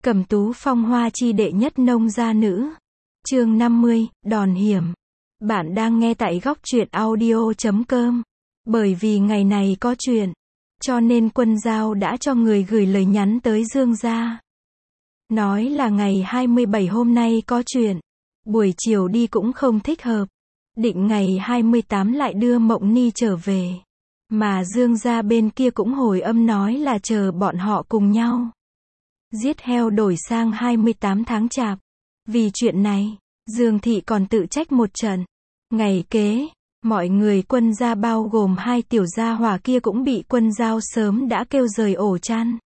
Cẩm Tú phong hoa chi đệ nhất nông gia nữ. Chương 50, đòn hiểm. Bạn đang nghe tại góc truyện audio.com. Bởi vì ngày này có chuyện, cho nên Quân Giao đã cho người gửi lời nhắn tới Dương gia. Nói là ngày 27 hôm nay có chuyện, buổi chiều đi cũng không thích hợp. Định ngày 28 lại đưa Mộng Ni trở về. Mà Dương gia bên kia cũng hồi âm nói là chờ bọn họ cùng nhau giết heo đổi sang 28 tháng chạp. Vì chuyện này, Dương thị còn tự trách một trận. Ngày kế, mọi người Quân gia bao gồm hai tiểu gia hỏa kia cũng bị Quân Giao sớm đã kêu rời ổ chăn.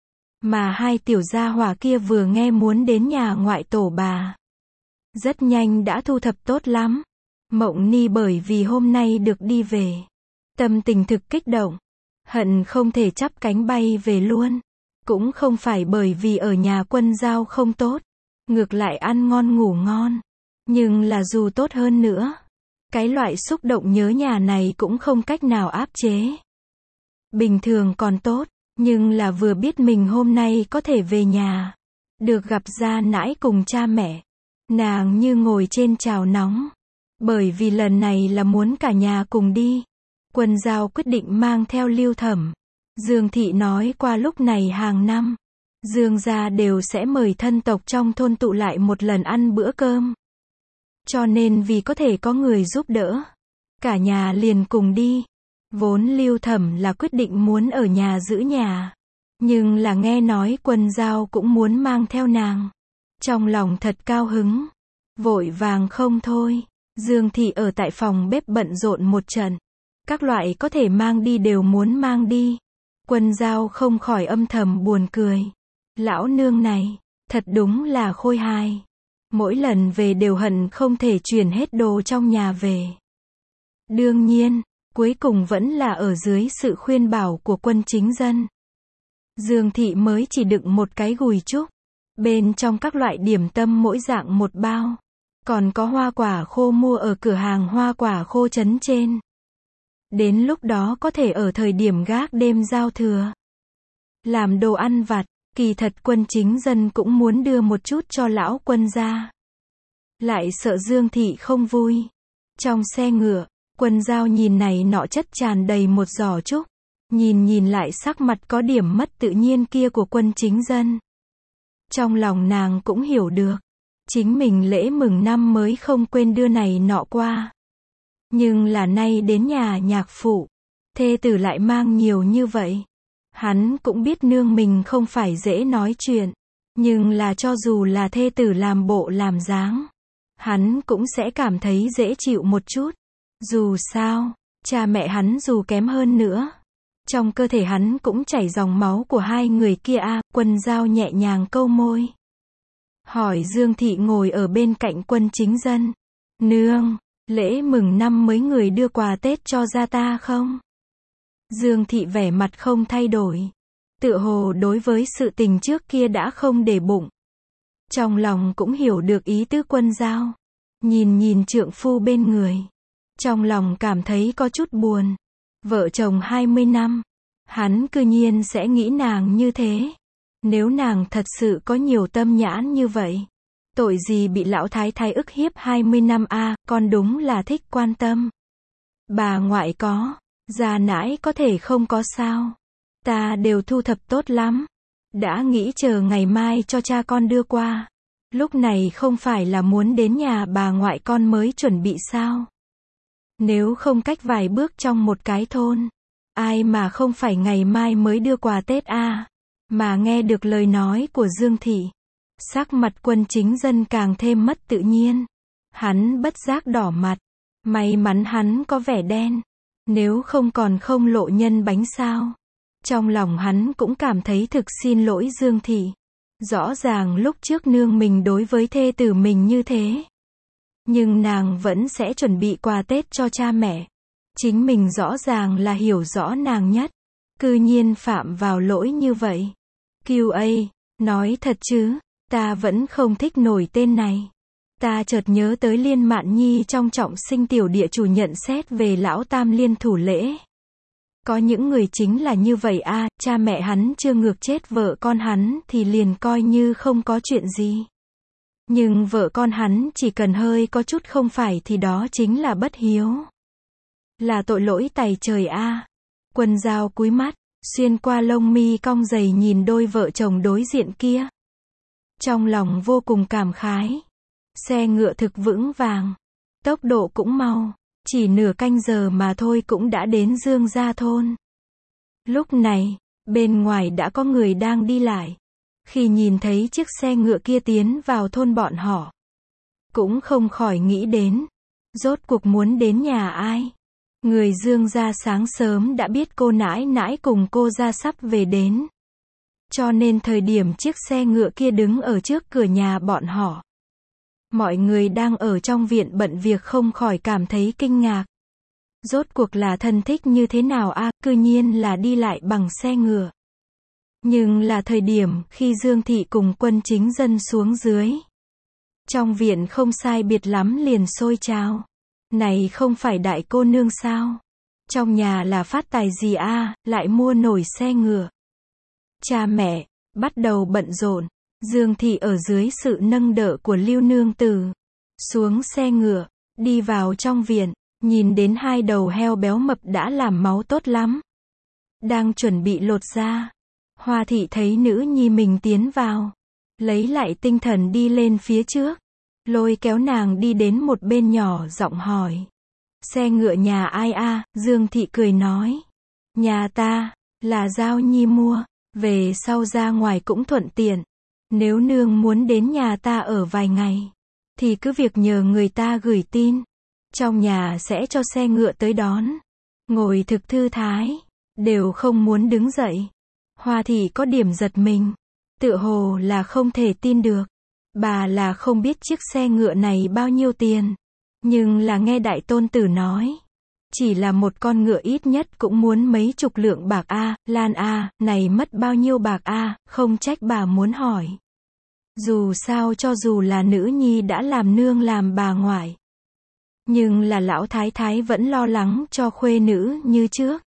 Mà hai tiểu gia hỏa kia vừa nghe muốn đến nhà ngoại tổ bà, rất nhanh đã thu thập tốt lắm. Mộng Ni bởi vì hôm nay được đi về, tâm tình thực kích động, hận không thể chắp cánh bay về luôn. Cũng không phải bởi vì ở nhà Quân Giao không tốt, ngược lại ăn ngon ngủ ngon. Nhưng là dù tốt hơn nữa, cái loại xúc động nhớ nhà này cũng không cách nào áp chế. Bình thường còn tốt, nhưng là vừa biết mình hôm nay có thể về nhà, được gặp gia nãi cùng cha mẹ, nàng như ngồi trên chảo nóng. Bởi vì lần này là muốn cả nhà cùng đi, Quân Giao quyết định mang theo Lưu Thẩm. Dương thị nói qua lúc này hàng năm, Dương gia đều sẽ mời thân tộc trong thôn tụ lại một lần ăn bữa cơm. Cho nên vì có thể có người giúp đỡ, cả nhà liền cùng đi. Vốn Lưu Thẩm là quyết định muốn ở nhà giữ nhà, nhưng là nghe nói Quân Giao cũng muốn mang theo nàng, trong lòng thật cao hứng, vội vàng không thôi. Dương thị ở tại phòng bếp bận rộn một trận, các loại có thể mang đi đều muốn mang đi. Quân Giao không khỏi âm thầm buồn cười. Lão nương này, thật đúng là khôi hài. Mỗi lần về đều hận không thể chuyển hết đồ trong nhà về. Đương nhiên, cuối cùng vẫn là ở dưới sự khuyên bảo của Quân Chính Dân, Dương thị mới chỉ đựng một cái gùi trúc, bên trong các loại điểm tâm mỗi dạng một bao. Còn có hoa quả khô mua ở cửa hàng hoa quả khô trấn trên. Đến lúc đó có thể ở thời điểm gác đêm giao thừa, làm đồ ăn vặt. Kỳ thật Quân Chính Dân cũng muốn đưa một chút cho lão Quân gia, lại sợ Dương thị không vui. Trong xe ngựa, Quân Giao nhìn này nọ chất tràn đầy một giỏ trúc, nhìn lại sắc mặt có điểm mất tự nhiên kia của Quân Chính Dân. Trong lòng nàng cũng hiểu được, chính mình lễ mừng năm mới không quên đưa này nọ qua. Nhưng là nay đến nhà nhạc phụ, thê tử lại mang nhiều như vậy. Hắn cũng biết nương mình không phải dễ nói chuyện, nhưng là cho dù là thê tử làm bộ làm dáng, hắn cũng sẽ cảm thấy dễ chịu một chút. Dù sao, cha mẹ hắn dù kém hơn nữa, trong cơ thể hắn cũng chảy dòng máu của hai người kia a. Quân Giao nhẹ nhàng câu môi, hỏi Dương thị ngồi ở bên cạnh Quân Chính Dân. Nương, lễ mừng năm mới người đưa quà Tết cho gia ta không? Dương thị vẻ mặt không thay đổi, tựa hồ đối với sự tình trước kia đã không để bụng. Trong lòng cũng hiểu được ý tứ Quân Giao, nhìn trượng phu bên người, trong lòng cảm thấy có chút buồn. Vợ chồng 20 năm, hắn cư nhiên sẽ nghĩ nàng như thế. Nếu nàng thật sự có nhiều tâm nhãn như vậy, tội gì bị lão thái thái ức hiếp 20 năm a. Con đúng là thích quan tâm. Bà ngoại có, gia nãi có thể không có sao. Ta đều thu thập tốt lắm, đã nghĩ chờ ngày mai cho cha con đưa qua. Lúc này không phải là muốn đến nhà bà ngoại con mới chuẩn bị sao? Nếu không cách vài bước trong một cái thôn, ai mà không phải ngày mai mới đưa quà Tết a. Mà nghe được lời nói của Dương thị, sắc mặt Quân Chính Dân càng thêm mất tự nhiên. Hắn bất giác đỏ mặt, may mắn hắn có vẻ đen, nếu không còn không lộ nhân bánh sao. Trong lòng hắn cũng cảm thấy thực xin lỗi Dương thị. Rõ ràng lúc trước nương mình đối với thê tử mình như thế, nhưng nàng vẫn sẽ chuẩn bị quà Tết cho cha mẹ. Chính mình rõ ràng là hiểu rõ nàng nhất, cư nhiên phạm vào lỗi như vậy. QA, nói thật chứ, ta vẫn không thích nổi tên này. Ta chợt nhớ tới Liên Mạn Nhi trong Trọng Sinh tiểu địa chủ nhận xét về lão tam liên thủ lễ. Có những người chính là như vậy a, cha mẹ hắn chưa ngược chết vợ con hắn thì liền coi như không có chuyện gì. Nhưng vợ con hắn chỉ cần hơi có chút không phải thì đó chính là bất hiếu. Là tội lỗi tày trời a. Quân Dao cúi mắt, xuyên qua lông mi cong dày nhìn đôi vợ chồng đối diện kia. Trong lòng vô cùng cảm khái. Xe ngựa thực vững vàng. Tốc độ cũng mau. Chỉ nửa canh giờ mà thôi cũng đã đến Dương Gia thôn. Lúc này, bên ngoài đã có người đang đi lại. Khi nhìn thấy chiếc xe ngựa kia tiến vào thôn bọn họ, cũng không khỏi nghĩ đến, rốt cuộc muốn đến nhà ai. Người Dương gia sáng sớm đã biết cô nãi nãi cùng cô gia sắp về đến. Cho nên thời điểm chiếc xe ngựa kia đứng ở trước cửa nhà bọn họ, mọi người đang ở trong viện bận việc không khỏi cảm thấy kinh ngạc. Rốt cuộc là thân thích như thế nào a, cư nhiên là đi lại bằng xe ngựa. Nhưng là thời điểm khi Dương thị cùng Quân Chính Dân xuống dưới, trong viện không sai biệt lắm liền sôi trào. Này không phải đại cô nương sao? Trong nhà là phát tài gì a, lại mua nổi xe ngựa. Cha mẹ bắt đầu bận rộn. Dương thị ở dưới sự nâng đỡ của Lưu nương tử, xuống xe ngựa, đi vào trong viện, nhìn đến hai đầu heo béo mập đã làm máu tốt lắm, đang chuẩn bị lột ra. Hoa thị thấy nữ nhi mình tiến vào, lấy lại tinh thần đi lên phía trước, lôi kéo nàng đi đến một bên nhỏ giọng hỏi. Xe ngựa nhà ai a? Dương thị cười nói. Nhà ta, là Giao Nhi mua, về sau ra ngoài cũng thuận tiện. Nếu nương muốn đến nhà ta ở vài ngày, thì cứ việc nhờ người ta gửi tin. Trong nhà sẽ cho xe ngựa tới đón. Ngồi thực thư thái, đều không muốn đứng dậy. Hoa thị có điểm giật mình, tựa hồ là không thể tin được. Bà là không biết chiếc xe ngựa này bao nhiêu tiền, nhưng là nghe đại tôn tử nói, chỉ là một con ngựa ít nhất cũng muốn mấy chục lượng bạc a. Lan a, này mất bao nhiêu bạc a, không trách bà muốn hỏi. Dù sao cho dù là nữ nhi đã làm nương làm bà ngoại, nhưng là lão thái thái vẫn lo lắng cho khuê nữ như trước,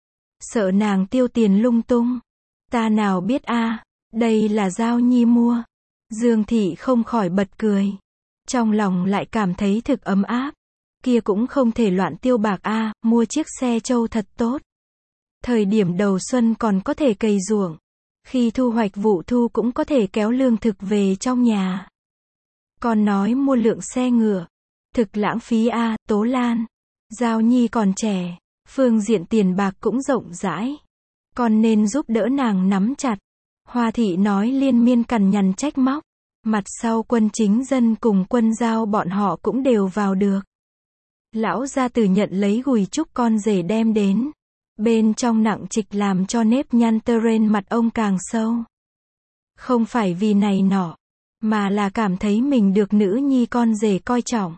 sợ nàng tiêu tiền lung tung. Ta nào biết a, đây là Giao Nhi mua. Dương thị không khỏi bật cười, trong lòng lại cảm thấy thực ấm áp. Kia cũng không thể loạn tiêu bạc a, mua chiếc xe trâu thật tốt. Thời điểm đầu xuân còn có thể cày ruộng, khi thu hoạch vụ thu cũng có thể kéo lương thực về trong nhà. Còn nói mua lượng xe ngựa, thực lãng phí a. Tố Lan, Giao Nhi còn trẻ, phương diện tiền bạc cũng rộng rãi, còn nên giúp đỡ nàng nắm chặt. Hoa thị nói liên miên cằn nhằn trách móc. Mặt sau Quân Chính Dân cùng Quân Dao bọn họ cũng đều vào được. Lão gia tử nhận lấy gùi trúc con rể đem đến. Bên trong nặng trịch làm cho nếp nhăn tơ rên mặt ông càng sâu. Không phải vì này nọ, mà là cảm thấy mình được nữ nhi con rể coi trọng.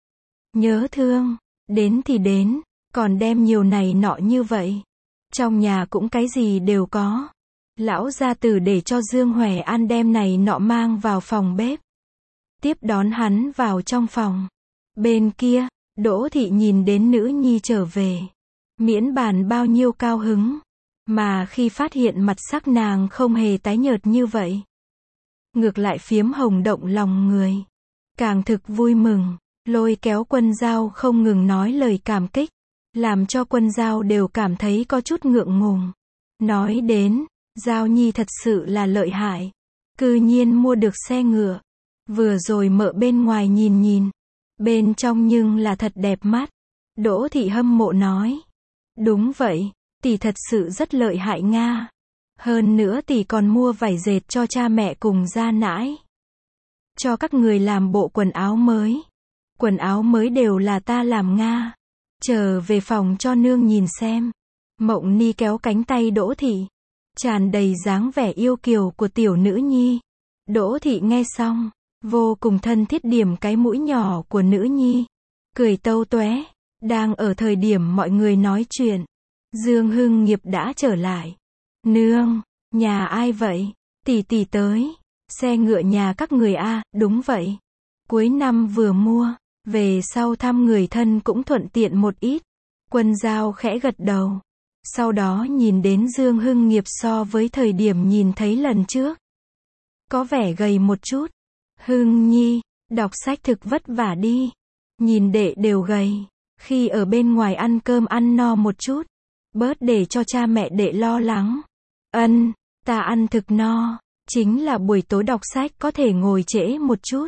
Nhớ thương, đến thì đến, còn đem nhiều này nọ như vậy. Trong nhà cũng cái gì đều có. Lão gia tử để cho Dương Huệ An đem này nọ mang vào phòng bếp, tiếp đón hắn vào trong phòng. Bên kia, Đỗ thị nhìn đến nữ nhi trở về, miễn bàn bao nhiêu cao hứng, mà khi phát hiện mặt sắc nàng không hề tái nhợt như vậy, ngược lại phiếm hồng động lòng người, càng thực vui mừng, lôi kéo Quân Dao không ngừng nói lời cảm kích, làm cho Quân Dao đều cảm thấy có chút ngượng ngùng. Nói đến, Giao Nhi thật sự là lợi hại, cư nhiên mua được xe ngựa. Vừa rồi mợ bên ngoài nhìn nhìn, bên trong nhưng là thật đẹp mắt. Đỗ thị hâm mộ nói. Đúng vậy, tỷ thật sự rất lợi hại nga. Hơn nữa tỷ còn mua vải dệt cho cha mẹ cùng gia nãi. Cho các người làm bộ quần áo mới. Quần áo mới đều là ta làm nga. Trở về phòng cho nương nhìn xem. Mộng Ni kéo cánh tay Đỗ thị, tràn đầy dáng vẻ yêu kiều của tiểu nữ nhi. Đỗ thị nghe xong, vô cùng thân thiết điểm cái mũi nhỏ của nữ nhi, cười tâu tóe. Đang ở thời điểm mọi người nói chuyện, Dương Hưng Nghiệp đã trở lại. Nương, nhà ai vậy? Tỷ tỷ tới. Xe ngựa nhà các người a. Đúng vậy. Cuối năm vừa mua, về sau thăm người thân cũng thuận tiện một ít. Quân Dao khẽ gật đầu. Sau đó nhìn đến Dương Hưng Nghiệp so với thời điểm nhìn thấy lần trước. Có vẻ gầy một chút. Hưng Nhi, đọc sách thực vất vả đi. Nhìn đệ đều gầy. Khi ở bên ngoài ăn cơm ăn no một chút. Bớt để cho cha mẹ đệ lo lắng. Ân, ta ăn thực no. Chính là buổi tối đọc sách có thể ngồi trễ một chút.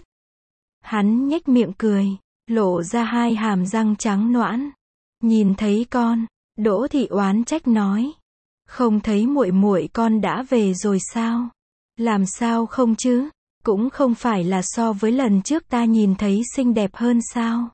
Hắn nhếch miệng cười. Lộ ra hai hàm răng trắng nõn. Nhìn thấy con. Đỗ Thị oán trách nói. Không thấy muội muội con đã về rồi sao? Làm sao không chứ? Cũng không phải là so với lần trước ta nhìn thấy xinh đẹp hơn sao?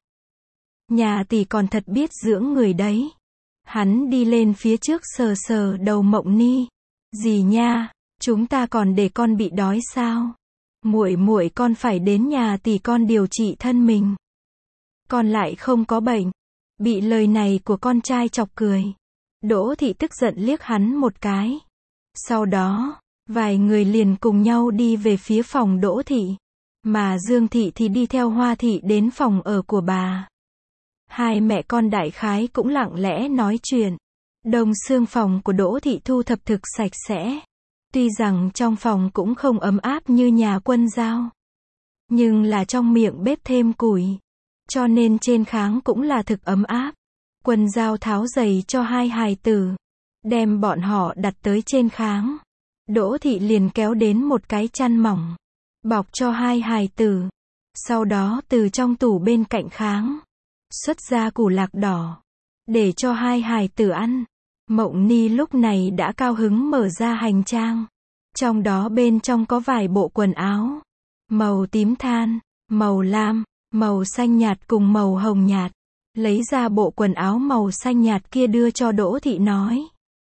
Nhà tỷ còn thật biết dưỡng người đấy. Hắn đi lên phía trước sờ sờ đầu Mộng Ni. Dì nha, chúng ta còn để con bị đói sao? Muội muội con phải đến nhà tỷ con điều trị thân mình. Con lại không có bệnh. Bị lời này của con trai chọc cười. Đỗ Thị tức giận liếc hắn một cái. Sau đó, vài người liền cùng nhau đi về phía phòng Đỗ Thị. Mà Dương Thị thì đi theo Hoa Thị đến phòng ở của bà. Hai mẹ con đại khái cũng lặng lẽ nói chuyện. Đông xương phòng của Đỗ Thị thu thập thực sạch sẽ. Tuy rằng trong phòng cũng không ấm áp như nhà Quân Dao. Nhưng là trong miệng bếp thêm củi. Cho nên trên kháng cũng là thực ấm áp. Quân Dao tháo giày cho hai hài tử. Đem bọn họ đặt tới trên kháng. Đỗ Thị liền kéo đến một cái chăn mỏng. Bọc cho hai hài tử. Sau đó từ trong tủ bên cạnh kháng. Xuất ra củ lạc đỏ. Để cho hai hài tử ăn. Mộng Ni lúc này đã cao hứng mở ra hành trang. Trong đó bên trong có vài bộ quần áo. Màu tím than, màu lam, màu xanh nhạt cùng màu hồng nhạt. Lấy ra bộ quần áo màu xanh nhạt kia đưa cho Đỗ Thị nói.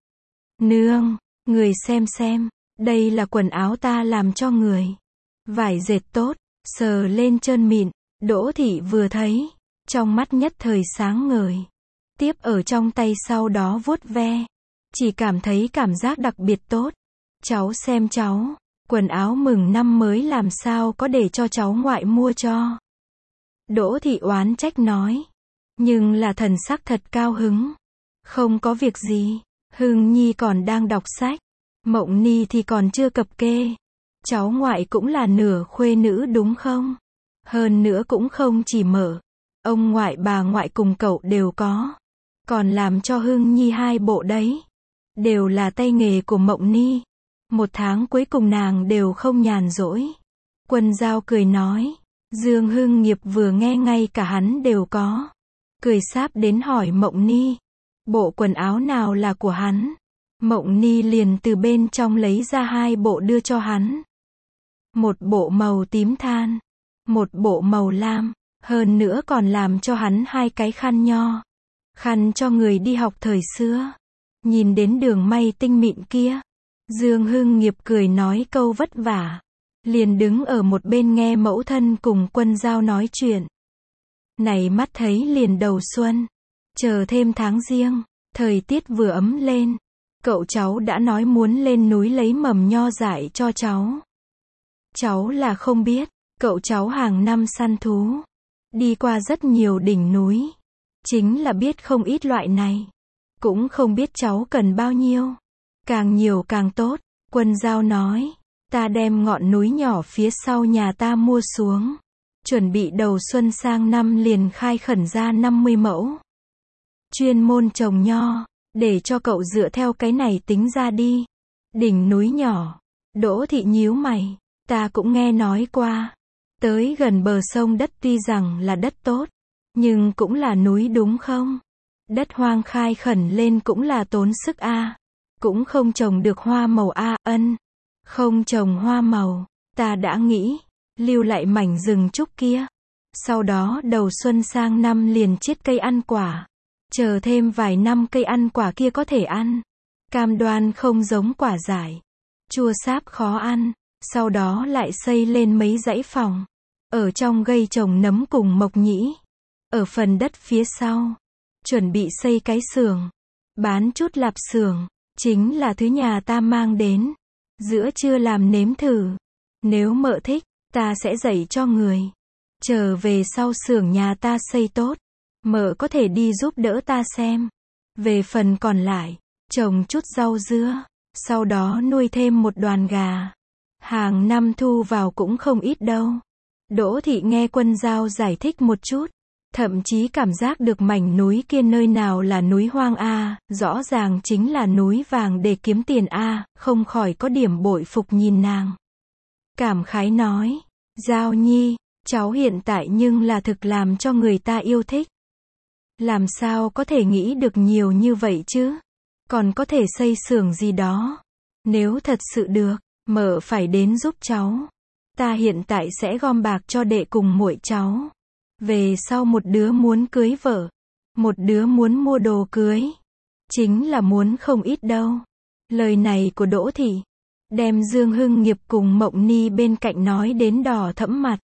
Nương, người xem, đây là quần áo ta làm cho người. Vải dệt tốt, sờ lên trơn mịn. Đỗ Thị vừa thấy, trong mắt nhất thời sáng ngời. Tiếp ở trong tay sau đó vuốt ve. Chỉ cảm thấy cảm giác đặc biệt tốt. Cháu xem cháu, quần áo mừng năm mới làm sao có để cho cháu ngoại mua cho. Đỗ Thị oán trách nói. Nhưng là thần sắc thật cao hứng. Không có việc gì. Hưng Nhi còn đang đọc sách. Mộng Ni thì còn chưa cập kê. Cháu ngoại cũng là nửa khuê nữ đúng không? Hơn nữa cũng không chỉ mở. Ông ngoại bà ngoại cùng cậu đều có. Còn làm cho Hưng Nhi hai bộ đấy. Đều là tay nghề của Mộng Ni. Một tháng cuối cùng nàng đều không nhàn rỗi. Quân Dao cười nói. Dương Hưng Nghiệp vừa nghe ngay cả hắn đều có. Cười sáp đến hỏi Mộng Ni. Bộ quần áo nào là của hắn? Mộng Ni liền từ bên trong lấy ra hai bộ đưa cho hắn. Một bộ màu tím than. Một bộ màu lam. Hơn nữa còn làm cho hắn hai cái khăn nho. Khăn cho người đi học thời xưa. Nhìn đến đường may tinh mịn kia. Dương Hưng Nghiệp cười nói câu vất vả. Liền đứng ở một bên nghe mẫu thân cùng Quân Dao nói chuyện. Này mắt thấy liền đầu xuân. Chờ thêm tháng riêng. Thời tiết vừa ấm lên. Cậu cháu đã nói muốn lên núi lấy mầm nho dại cho cháu. Cháu là không biết. Cậu cháu hàng năm săn thú. Đi qua rất nhiều đỉnh núi. Chính là biết không ít loại này. Cũng không biết cháu cần bao nhiêu. Càng nhiều càng tốt. Quân Dao nói. Ta đem ngọn núi nhỏ phía sau nhà ta mua xuống. Chuẩn bị đầu xuân sang năm liền khai khẩn ra 50 mẫu. Chuyên môn trồng nho. Để cho cậu dựa theo cái này tính ra đi. Đỉnh núi nhỏ. Đỗ Thị nhíu mày. Ta cũng nghe nói qua. Tới gần bờ sông đất tuy rằng là đất tốt. Nhưng cũng là núi đúng không? Đất hoang khai khẩn lên cũng là tốn sức a. Cũng không trồng được hoa màu a. Ân. Không trồng hoa màu. Ta đã nghĩ. Lưu lại mảnh rừng trúc kia. Sau đó đầu xuân sang năm liền chiết cây ăn quả. Chờ thêm vài năm cây ăn quả kia có thể ăn. Cam đoan không giống quả dại. Chua sáp khó ăn. Sau đó lại xây lên mấy dãy phòng. Ở trong gây trồng nấm cùng mộc nhĩ. Ở phần đất phía sau. Chuẩn bị xây cái xưởng. Bán chút lạp xưởng. Chính là thứ nhà ta mang đến. Giữa trưa làm nếm thử. Nếu mợ thích, ta sẽ dạy cho người. Trở về sau xưởng nhà ta xây tốt. Mợ có thể đi giúp đỡ ta xem. Về phần còn lại, trồng chút rau dưa, sau đó nuôi thêm một đoàn gà. Hàng năm thu vào cũng không ít đâu. Đỗ Thị nghe Quân Dao giải thích một chút, thậm chí cảm giác được mảnh núi kia nơi nào là núi hoang a, rõ ràng chính là núi vàng để kiếm tiền a, không khỏi có điểm bội phục nhìn nàng. Cảm khái nói, Dao nhi, cháu hiện tại nhưng là thực làm cho người ta yêu thích. Làm sao có thể nghĩ được nhiều như vậy chứ? Còn có thể xây xưởng gì đó. Nếu thật sự được, mợ phải đến giúp cháu. Ta hiện tại sẽ gom bạc cho đệ cùng muội cháu. Về sau một đứa muốn cưới vợ, một đứa muốn mua đồ cưới. Chính là muốn không ít đâu. Lời này của Đỗ Thị, đem Dương Hưng Nghiệp cùng Mộng Ni bên cạnh nói đến đỏ thẫm mặt.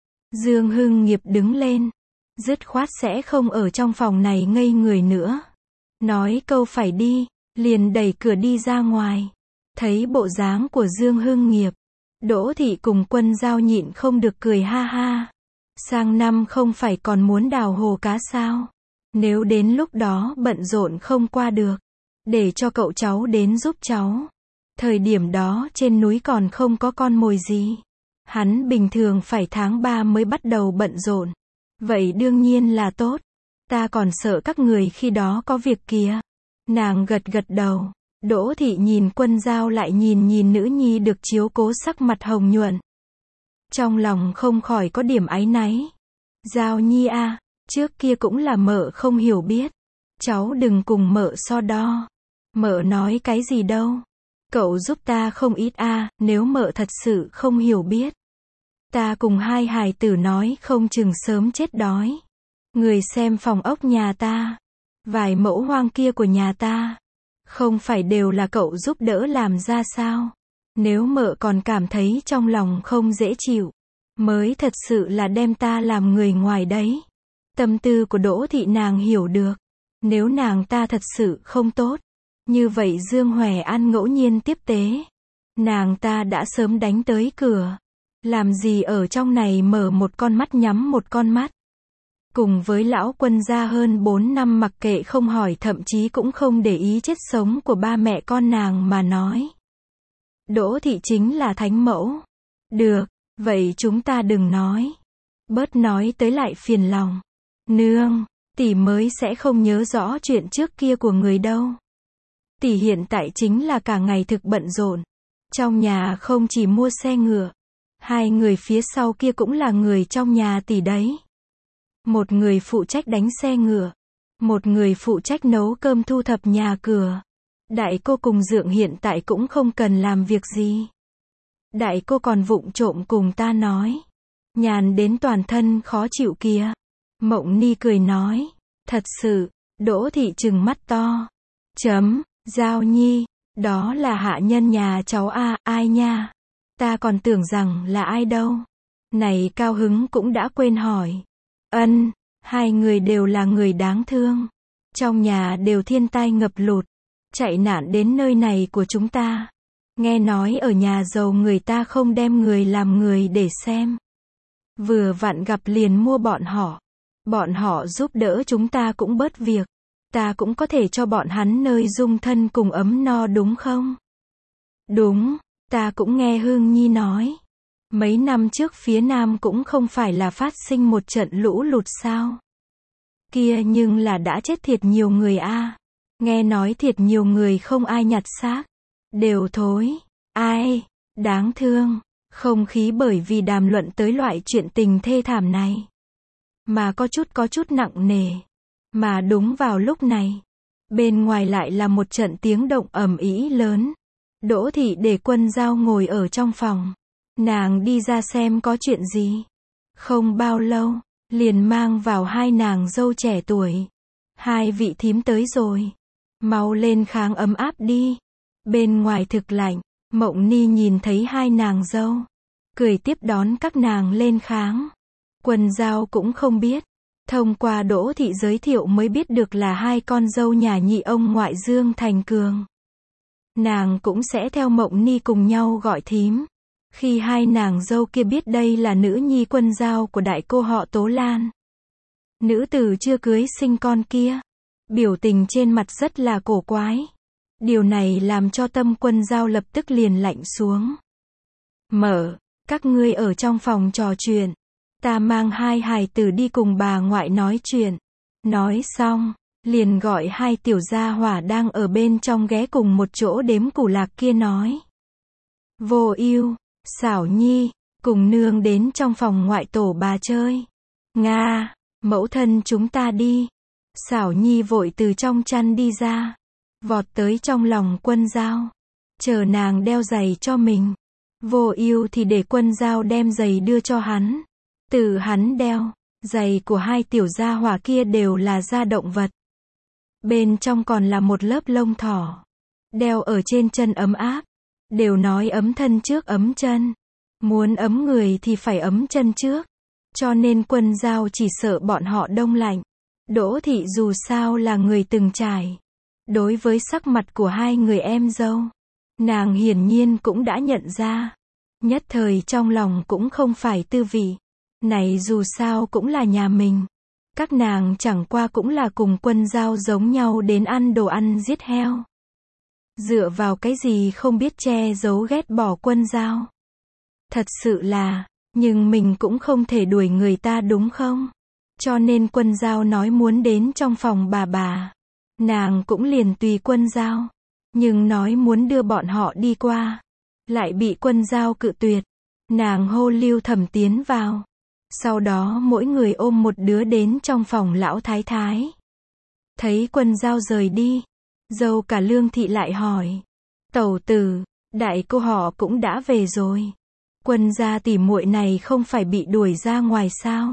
Dương Hưng Nghiệp đứng lên, dứt khoát sẽ không ở trong phòng này ngây người nữa. Nói câu phải đi, liền đẩy cửa đi ra ngoài. Thấy bộ dáng của Dương Hưng Nghiệp, Đỗ Thị cùng Quân Dao nhịn không được cười ha ha. Sang năm không phải còn muốn đào hồ cá sao? Nếu đến lúc đó bận rộn không qua được, để cho cậu cháu đến giúp cháu. Thời điểm đó trên núi còn không có con mồi gì. Hắn bình thường phải tháng 3 mới bắt đầu bận rộn. Vậy đương nhiên là tốt. Ta còn sợ các người khi đó có việc kìa. Nàng gật gật đầu. Đỗ Thị nhìn Quân Dao lại nhìn nữ nhi được chiếu cố sắc mặt hồng nhuận. Trong lòng không khỏi có điểm áy náy. Dao nhi a, trước kia cũng là mợ không hiểu biết. Cháu đừng cùng mợ so đo. Mợ nói cái gì đâu. Cậu giúp ta không ít a, nếu mợ thật sự không hiểu biết. Ta cùng hai hài tử nói không chừng sớm chết đói. Người xem phòng ốc nhà ta, vài mẫu hoang kia của nhà ta, không phải đều là cậu giúp đỡ làm ra sao? Nếu mợ còn cảm thấy trong lòng không dễ chịu, mới thật sự là đem ta làm người ngoài đấy. Tâm tư của Đỗ Thị nàng hiểu được. Nếu nàng ta thật sự không tốt, như vậy Dương Hòe An ngẫu nhiên tiếp tế, nàng ta đã sớm đánh tới cửa. Làm gì ở trong này mở một con mắt nhắm một con mắt. Cùng với lão Quân gia hơn 4 năm mặc kệ không hỏi thậm chí cũng không để ý chết sống của ba mẹ con nàng mà nói. Đỗ Thị chính là thánh mẫu. Được, vậy chúng ta đừng nói. Bớt nói tới lại phiền lòng. Nương, tỷ mới sẽ không nhớ rõ chuyện trước kia của người đâu. Tỷ hiện tại chính là cả ngày thực bận rộn. Trong nhà không chỉ mua xe ngựa. Hai người phía sau kia cũng là người trong nhà tỷ đấy. Một người phụ trách đánh xe ngựa. Một người phụ trách nấu cơm thu thập nhà cửa. Đại cô cùng Dượng hiện tại cũng không cần làm việc gì. Đại cô còn vụng trộm cùng ta nói. Nhàn đến toàn thân khó chịu kìa. Mộng Ni cười nói. Thật sự, Đỗ Thị trừng mắt to. Dao nhi, đó là hạ nhân nhà cháu a, ai nha? Ta còn tưởng rằng là ai đâu. Này cao hứng cũng đã quên hỏi. Ân, hai người đều là người đáng thương. Trong nhà đều thiên tai ngập lụt. Chạy nạn đến nơi này của chúng ta. Nghe nói ở nhà giàu người ta không đem người làm người để xem. Vừa vặn gặp liền mua bọn họ. Bọn họ giúp đỡ chúng ta cũng bớt việc. Ta cũng có thể cho bọn hắn nơi dung thân cùng ấm no đúng không? Đúng, ta cũng nghe Hương Nhi nói. Mấy năm trước phía Nam cũng không phải là phát sinh một trận lũ lụt sao? Kia nhưng là đã chết thiệt nhiều người a. Nghe nói thiệt nhiều người không ai nhặt xác. Đều thối. Ai? Đáng thương. Không khí bởi vì đàm luận tới loại chuyện tình thê thảm này. Mà có chút nặng nề. Mà đúng vào lúc này. Bên ngoài lại là một trận tiếng động ầm ĩ lớn. Đỗ Thị để Quân Dao ngồi ở trong phòng. Nàng đi ra xem có chuyện gì. Không bao lâu, liền mang vào hai nàng dâu trẻ tuổi. Hai vị thím tới rồi. Mau lên kháng ấm áp đi. Bên ngoài thực lạnh. Mộng Ni nhìn thấy hai nàng dâu. Cười tiếp đón các nàng lên kháng. Quân Dao cũng không biết. Thông qua Đỗ Thị giới thiệu mới biết được là hai con dâu nhà nhị ông ngoại Dương Thành Cường. Nàng cũng sẽ theo Mộng Ni cùng nhau gọi thím. Khi hai nàng dâu kia biết đây là nữ nhi Quân Dao của đại cô họ Tố Lan. Nữ tử chưa cưới sinh con kia. Biểu tình trên mặt rất là cổ quái. Điều này làm cho tâm Quân Dao lập tức liền lạnh xuống. Mở, các ngươi ở trong phòng trò chuyện. Ta mang hai hài tử đi cùng bà ngoại nói chuyện. Nói xong, liền gọi hai tiểu gia hỏa đang ở bên trong ghé cùng một chỗ đếm củ lạc kia nói. Vô Ưu, Xảo Nhi, cùng nương đến trong phòng ngoại tổ bà chơi. Nga, mẫu thân chúng ta đi. Xảo Nhi vội từ trong chăn đi ra, vọt tới trong lòng Quân Dao, chờ nàng đeo giày cho mình. Vô Ưu thì để Quân Dao đem giày đưa cho hắn. Từ hắn đeo, giày của hai tiểu gia hỏa kia đều là da động vật. Bên trong còn là một lớp lông thỏ. Đeo ở trên chân ấm áp. Đều nói ấm thân trước ấm chân. Muốn ấm người thì phải ấm chân trước. Cho nên Quân Dao chỉ sợ bọn họ đông lạnh. Đỗ thị dù sao là người từng trải. Đối với sắc mặt của hai người em dâu, nàng hiển nhiên cũng đã nhận ra. Nhất thời trong lòng cũng không phải tư vị. Này dù sao cũng là nhà mình. Các nàng chẳng qua cũng là cùng Quân Dao giống nhau đến ăn đồ ăn giết heo. Dựa vào cái gì không biết che giấu ghét bỏ Quân Dao. Thật sự là, nhưng mình cũng không thể đuổi người ta đúng không? Cho nên Quân Dao nói muốn đến trong phòng bà. Nàng cũng liền tùy Quân Dao. Nhưng nói muốn đưa bọn họ đi qua. Lại bị Quân Dao cự tuyệt. Nàng hô Lưu Thẩm tiến vào. Sau đó mỗi người ôm một đứa đến trong phòng lão thái thái. Thấy Quân Dao rời đi, dâu cả Lương thị lại hỏi. Tẩu tử, đại cô họ cũng đã về rồi. Quân gia tỷ muội này không phải bị đuổi ra ngoài sao?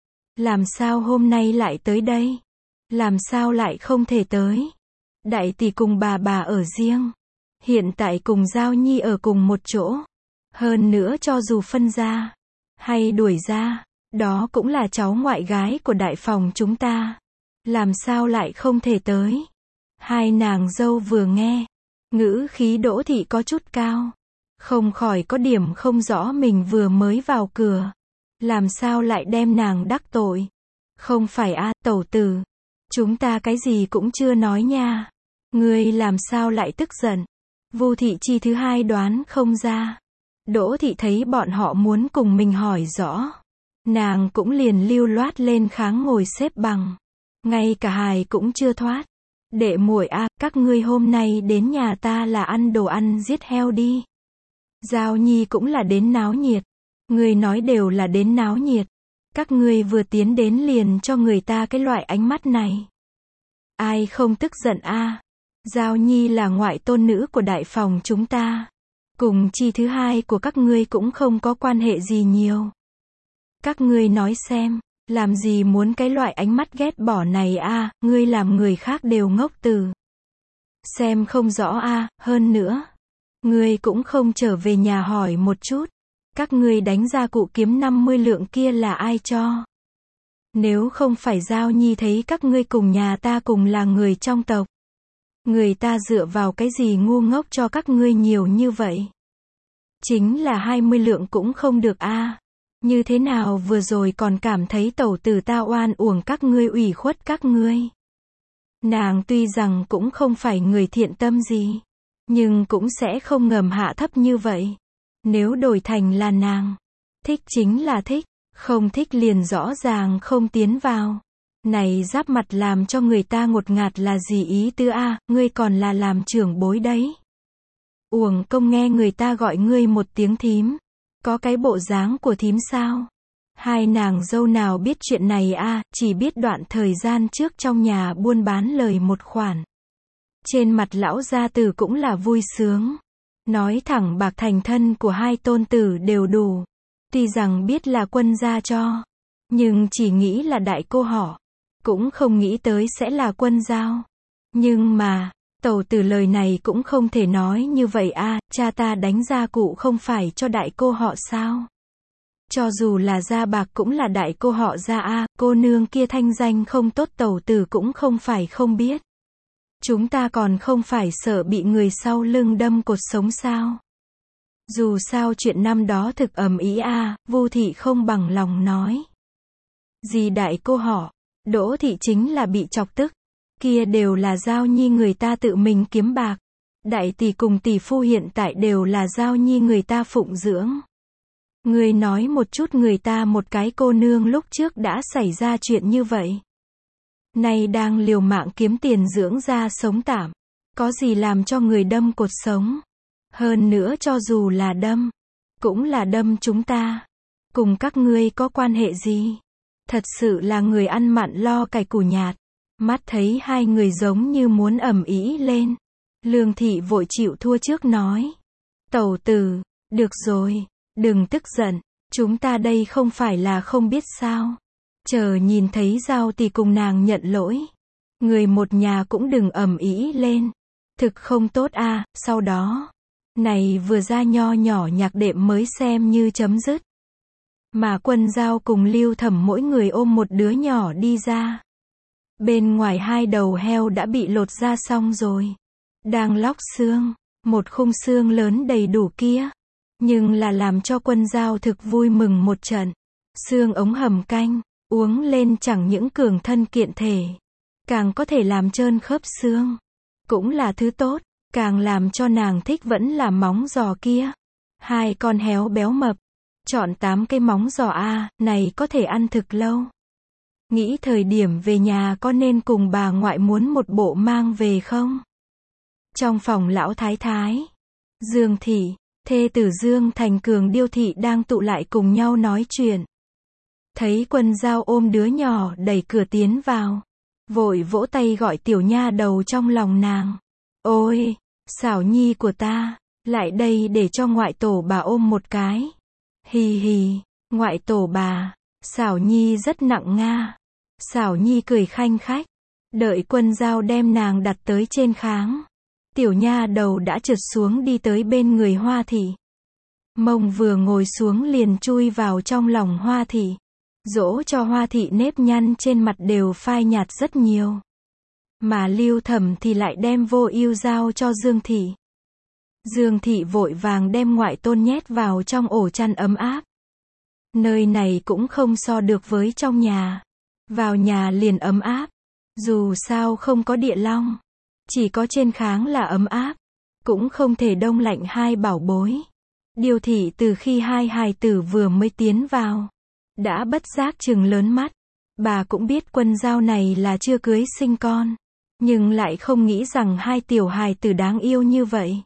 Làm sao hôm nay lại tới đây? Làm sao lại không thể tới? Đại tỷ cùng bà ở riêng. Hiện tại cùng Giao Nhi ở cùng một chỗ. Hơn nữa cho dù phân ra hay đuổi ra, đó cũng là cháu ngoại gái của đại phòng chúng ta. Làm sao lại không thể tới? Hai nàng dâu vừa nghe, ngữ khí Đỗ thị có chút cao. Không khỏi có điểm không rõ mình vừa mới vào cửa. Làm sao lại đem nàng đắc tội? Không phải a, tẩu tử. Chúng ta cái gì cũng chưa nói nha. Ngươi làm sao lại tức giận? Vu thị chi thứ hai đoán không ra. Đỗ thị thấy bọn họ muốn cùng mình hỏi rõ. Nàng cũng liền lưu loát lên kháng ngồi xếp bằng. Ngay cả hài cũng chưa thoát. Đệ muội a, các ngươi hôm nay đến nhà ta là ăn đồ ăn giết heo đi. Giao Nhi cũng là đến náo nhiệt. Ngươi nói đều là đến náo nhiệt. Các ngươi vừa tiến đến liền cho người ta cái loại ánh mắt này. Ai không tức giận a? Giao Nhi là ngoại tôn nữ của đại phòng chúng ta. Cùng chi thứ hai của các ngươi cũng không có quan hệ gì nhiều. Các ngươi nói xem, làm gì muốn cái loại ánh mắt ghét bỏ này a? Ngươi làm người khác đều ngốc từ. Xem không rõ a, hơn nữa. Ngươi cũng không trở về nhà hỏi một chút. Các ngươi đánh ra cụ kiếm 50 lượng kia là ai cho? Nếu không phải Giao Nhi thấy các ngươi cùng nhà ta cùng là người trong tộc. Người ta dựa vào cái gì ngu ngốc cho các ngươi nhiều như vậy? Chính là 20 lượng cũng không được a. Như thế nào vừa rồi còn cảm thấy tẩu tử ta oan uổng các ngươi ủy khuất các ngươi. Nàng tuy rằng cũng không phải người thiện tâm gì, nhưng cũng sẽ không ngầm hạ thấp như vậy. Nếu đổi thành là nàng, thích chính là thích, không thích liền rõ ràng không tiến vào. Này giáp mặt làm cho người ta ngột ngạt là gì ý tứ a, ngươi còn là làm trưởng bối đấy. Uổng công nghe người ta gọi ngươi một tiếng thím. Có cái bộ dáng của thím sao? Hai nàng dâu nào biết chuyện này a, chỉ biết đoạn thời gian trước trong nhà buôn bán lời một khoản. Trên mặt lão gia tử cũng là vui sướng. Nói thẳng bạc thành thân của hai tôn tử đều đủ. Tuy rằng biết là Quân gia cho, nhưng chỉ nghĩ là đại cô họ. Cũng không nghĩ tới sẽ là Quân Dao. Nhưng mà, tẩu tử lời này cũng không thể nói như vậy a, cha ta đánh gia cụ không phải cho đại cô họ sao? Cho dù là gia bạc cũng là đại cô họ gia a, cô nương kia thanh danh không tốt tẩu tử cũng không phải không biết. Chúng ta còn không phải sợ bị người sau lưng đâm cột sống sao? Dù sao chuyện năm đó thực ầm ĩ a, Vu thị không bằng lòng nói. Gì đại cô họ, Đỗ thị chính là bị chọc tức. Kia đều là Giao Nhi người ta tự mình kiếm bạc. Đại tỷ cùng tỷ phu hiện tại đều là Giao Nhi người ta phụng dưỡng. Ngươi nói một chút, người ta một cái cô nương lúc trước đã xảy ra chuyện như vậy. Nay đang liều mạng kiếm tiền dưỡng ra sống tạm. Có gì làm cho người đâm cột sống. Hơn nữa cho dù là đâm, cũng là đâm chúng ta. Cùng các ngươi có quan hệ gì? Thật sự là người ăn mặn lo cải củ nhạt. Mắt thấy hai người giống như muốn ầm ĩ lên. Lương thị vội chịu thua trước nói. Tẩu tử, được rồi, đừng tức giận. Chúng ta đây không phải là không biết sao. Chờ nhìn thấy Giao tỷ cùng nàng nhận lỗi. Người một nhà cũng đừng ầm ĩ lên. Thực không tốt a. Sau đó, này vừa ra nho nhỏ nhạc đệm mới xem như chấm dứt. Mà Quân Giao cùng Lưu Thẩm mỗi người ôm một đứa nhỏ đi ra. Bên ngoài hai đầu heo đã bị lột ra xong rồi. Đang lóc xương, một khung xương lớn đầy đủ kia. Nhưng là làm cho Quân Giao thực vui mừng một trận. Xương ống hầm canh, uống lên chẳng những cường thân kiện thể, càng có thể làm trơn khớp xương. Cũng là thứ tốt, càng làm cho nàng thích vẫn là móng giò kia. Hai con héo béo mập, chọn 8 cái móng giò này có thể ăn thực lâu. Nghĩ thời điểm về nhà có nên cùng bà ngoại muốn một bộ mang về không? Trong phòng lão thái thái, Dương thị, thê tử Dương Thành Cường Điêu thị đang tụ lại cùng nhau nói chuyện. Thấy Quân Giao ôm đứa nhỏ đẩy cửa tiến vào, vội vỗ tay gọi tiểu nha đầu trong lòng nàng. Ôi, xảo nhi của ta, lại đây để cho ngoại tổ bà ôm một cái. Hì hì, ngoại tổ bà, xảo nhi rất nặng nga. Xảo nhi cười khanh khách, đợi Quân Giao đem nàng đặt tới trên kháng. Tiểu nha đầu đã trượt xuống đi tới bên người Hoa thị. Mông vừa ngồi xuống liền chui vào trong lòng Hoa thị. Dỗ cho Hoa thị nếp nhăn trên mặt đều phai nhạt rất nhiều. Mà Lưu Thẩm thì lại đem Vô Ưu giao cho Dương thị. Dương thị vội vàng đem ngoại tôn nhét vào trong ổ chăn ấm áp. Nơi này cũng không so được với trong nhà. Vào nhà liền ấm áp. Dù sao không có địa long, chỉ có trên kháng là ấm áp. Cũng không thể đông lạnh hai bảo bối. Điêu thị từ khi hai hài tử vừa mới tiến vào, đã bất giác trừng lớn mắt. Bà cũng biết Quân Giao này là chưa cưới sinh con, nhưng lại không nghĩ rằng hai tiểu hài tử đáng yêu như vậy.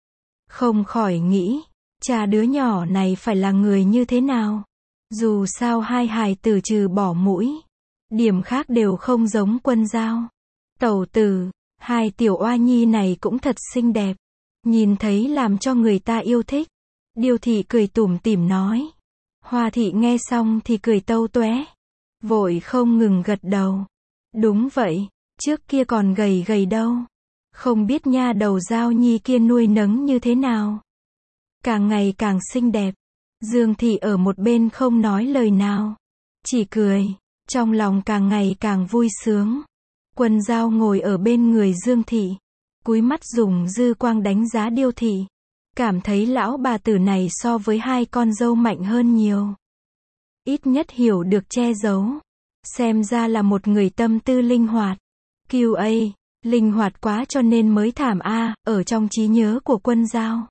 Không khỏi nghĩ, cha đứa nhỏ này phải là người như thế nào? Dù sao hai hài tử trừ bỏ mũi, điểm khác đều không giống Quân Giao. Tẩu tử, hai tiểu oa nhi này cũng thật xinh đẹp. Nhìn thấy làm cho người ta yêu thích. Điêu thị cười tủm tỉm nói. Hoa thị nghe xong thì cười tâu toé. Vội không ngừng gật đầu. Đúng vậy, trước kia còn gầy gầy đâu. Không biết nha đầu Giao nhi kia nuôi nấng như thế nào. Càng ngày càng xinh đẹp. Dương thị ở một bên không nói lời nào. Chỉ cười, trong lòng càng ngày càng vui sướng. Quân Giao ngồi ở bên người Dương thị. Cúi mắt dùng dư quang đánh giá Điêu thị. Cảm thấy lão bà tử này so với hai con dâu mạnh hơn nhiều. Ít nhất hiểu được che giấu. Xem ra là một người tâm tư linh hoạt. QA, linh hoạt quá cho nên mới thảm ở trong trí nhớ của Quân Giao.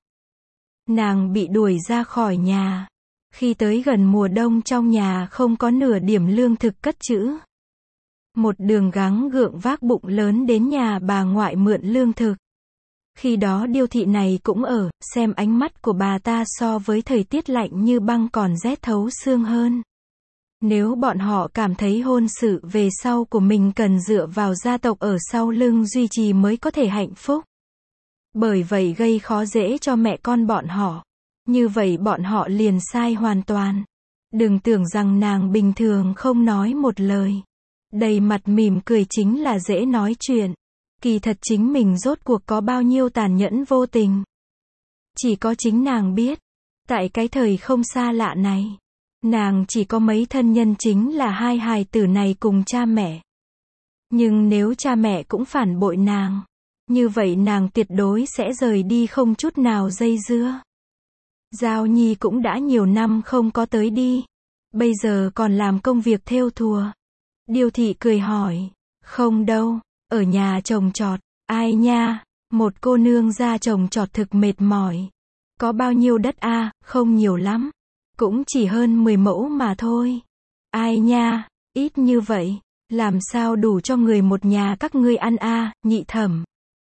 Nàng bị đuổi ra khỏi nhà. Khi tới gần mùa đông trong nhà không có nửa điểm lương thực cất trữ. Một đường gắng gượng vác bụng lớn đến nhà bà ngoại mượn lương thực. Khi đó Điêu thị này cũng ở, xem ánh mắt của bà ta so với thời tiết lạnh như băng còn rét thấu xương hơn. Nếu bọn họ cảm thấy hôn sự về sau của mình cần dựa vào gia tộc ở sau lưng duy trì mới có thể hạnh phúc. Bởi vậy gây khó dễ cho mẹ con bọn họ. Như vậy bọn họ liền sai hoàn toàn. Đừng tưởng rằng nàng bình thường không nói một lời. Đầy mặt mỉm cười chính là dễ nói chuyện. Kỳ thật chính mình rốt cuộc có bao nhiêu tàn nhẫn vô tình. Chỉ có chính nàng biết. Tại cái thời không xa lạ này, nàng chỉ có mấy thân nhân chính là hai hài tử này cùng cha mẹ. Nhưng nếu cha mẹ cũng phản bội nàng, như vậy nàng tuyệt đối sẽ rời đi không chút nào dây dưa. Giao Nhi cũng đã nhiều năm không có tới đi. Bây giờ còn làm công việc thêu thùa. Điêu thị cười hỏi. Không đâu, ở nhà trồng trọt. Ai nha, Một cô nương ra trồng trọt thực mệt mỏi. Có bao nhiêu đất a, không nhiều lắm. Cũng chỉ hơn 10 mẫu mà thôi. Ai nha, ít như vậy, làm sao đủ cho người một nhà các ngươi ăn a, Nhị Thẩm.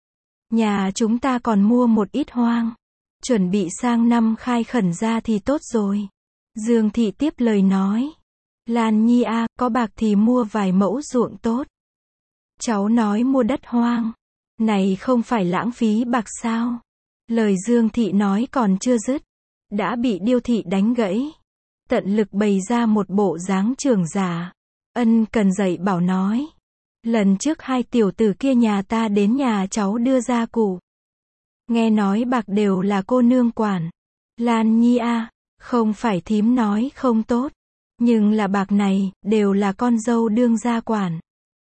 Nhà chúng ta còn mua một ít hoang. Chuẩn bị sang năm khai khẩn ra thì tốt rồi. Dương Thị tiếp lời nói. Lan Nhi a, có bạc thì mua vài mẫu ruộng tốt. Cháu nói mua đất hoang. Này không phải lãng phí bạc sao? Lời Dương Thị nói còn chưa dứt. Đã bị Điêu Thị đánh gãy. Tận lực bày ra một bộ dáng trưởng giả. Ân cần dạy bảo nói. Lần trước hai tiểu tử kia nhà ta đến nhà cháu đưa gia cụ. Nghe nói bạc đều là cô nương quản. Lan Nhi a, không phải thím nói không tốt. Nhưng là bạc này, đều là con dâu đương gia quản.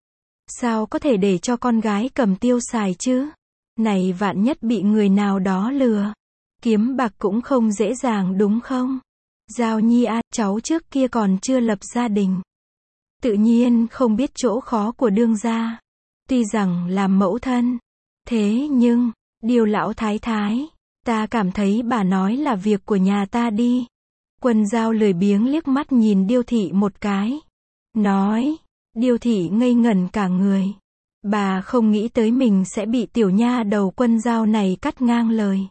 Sao có thể để cho con gái cầm tiêu xài chứ? Này vạn nhất bị người nào đó lừa. Kiếm bạc cũng không dễ dàng đúng không? Giao Nhi a, cháu trước kia còn chưa lập gia đình. Tự nhiên không biết chỗ khó của đương gia. Tuy rằng làm mẫu thân. Thế nhưng, Điêu lão thái thái, ta cảm thấy bà nói là việc của nhà ta đi. Quân Giao lười biếng liếc mắt nhìn Điêu Thị một cái. Nói, Điêu Thị ngây ngẩn cả người. Bà không nghĩ tới mình sẽ bị tiểu nha đầu Quân Giao này cắt ngang lời.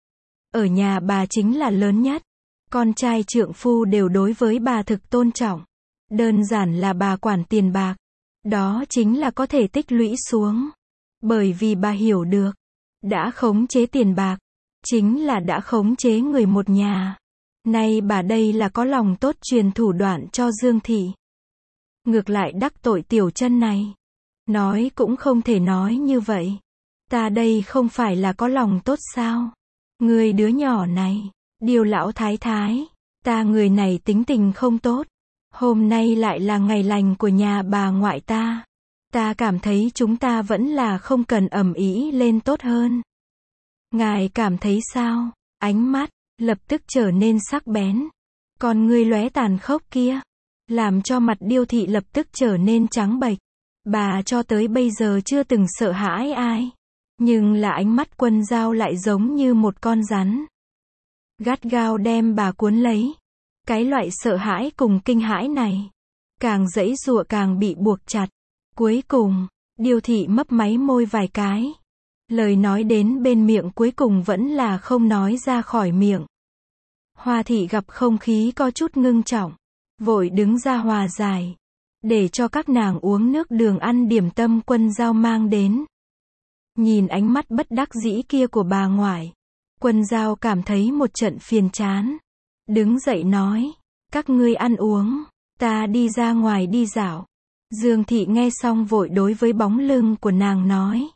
Ở nhà bà chính là lớn nhất. Con trai trượng phu đều đối với bà thực tôn trọng. Đơn giản là bà quản tiền bạc. Đó chính là có thể tích lũy xuống. Bởi vì bà hiểu được. Đã khống chế tiền bạc. Chính là đã khống chế người một nhà. Nay bà đây là có lòng tốt truyền thủ đoạn cho Dương Thị. Ngược lại đắc tội tiểu chân này. Nói cũng không thể nói như vậy. Ta đây không phải là có lòng tốt sao? Người đứa nhỏ này, Điêu lão thái thái, ta người này tính tình không tốt. Hôm nay lại là ngày lành của nhà bà ngoại ta. Ta cảm thấy chúng ta vẫn là không cần ầm ĩ lên tốt hơn. Ngài cảm thấy sao? Ánh mắt lập tức trở nên sắc bén. Còn người lóe tàn khốc kia, làm cho mặt Điêu Thị lập tức trở nên trắng bệch. Bà cho tới bây giờ chưa từng sợ hãi ai. Nhưng là ánh mắt Quân Giao lại giống như một con rắn. Gắt gao đem bà cuốn lấy. Cái loại sợ hãi cùng kinh hãi này. Càng giãy giụa càng bị buộc chặt. Cuối cùng, Điêu Thị mấp máy môi vài cái. Lời nói đến bên miệng cuối cùng vẫn là không nói ra khỏi miệng. Hoa Thị gặp không khí có chút ngưng trọng. Vội đứng ra hòa giải. Để cho các nàng uống nước đường ăn điểm tâm Quân Giao mang đến. Nhìn ánh mắt bất đắc dĩ kia của bà ngoại. Quân Giao cảm thấy một trận phiền chán. Đứng dậy nói. Các ngươi ăn uống. Ta đi ra ngoài đi dạo. Dương Thị nghe xong vội đối với bóng lưng của nàng nói.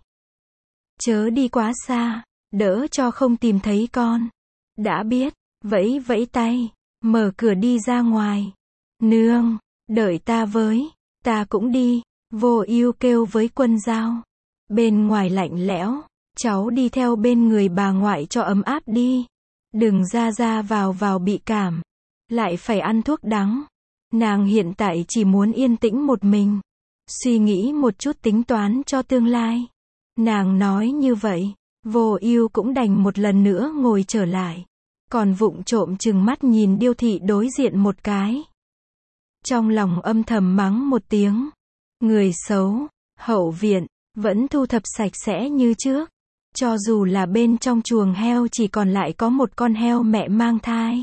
Chớ đi quá xa. Đỡ cho không tìm thấy con. Đã biết. Vẫy vẫy tay. Mở cửa đi ra ngoài. Nương. Đợi ta với. Ta cũng đi. Vô Ưu kêu với Quân Giao. Bên ngoài lạnh lẽo. Cháu đi theo bên người bà ngoại cho ấm áp đi. Đừng ra ra vào bị cảm. Lại phải ăn thuốc đắng. Nàng hiện tại chỉ muốn yên tĩnh một mình. Suy nghĩ một chút tính toán cho tương lai. Nàng nói như vậy. Vô Ưu cũng đành một lần nữa ngồi trở lại. Còn vụng trộm trừng mắt nhìn Điêu Thị đối diện một cái. Trong lòng âm thầm mắng một tiếng. Người xấu, hậu viện, vẫn thu thập sạch sẽ như trước. Cho dù là bên trong chuồng heo chỉ còn lại có một con heo mẹ mang thai.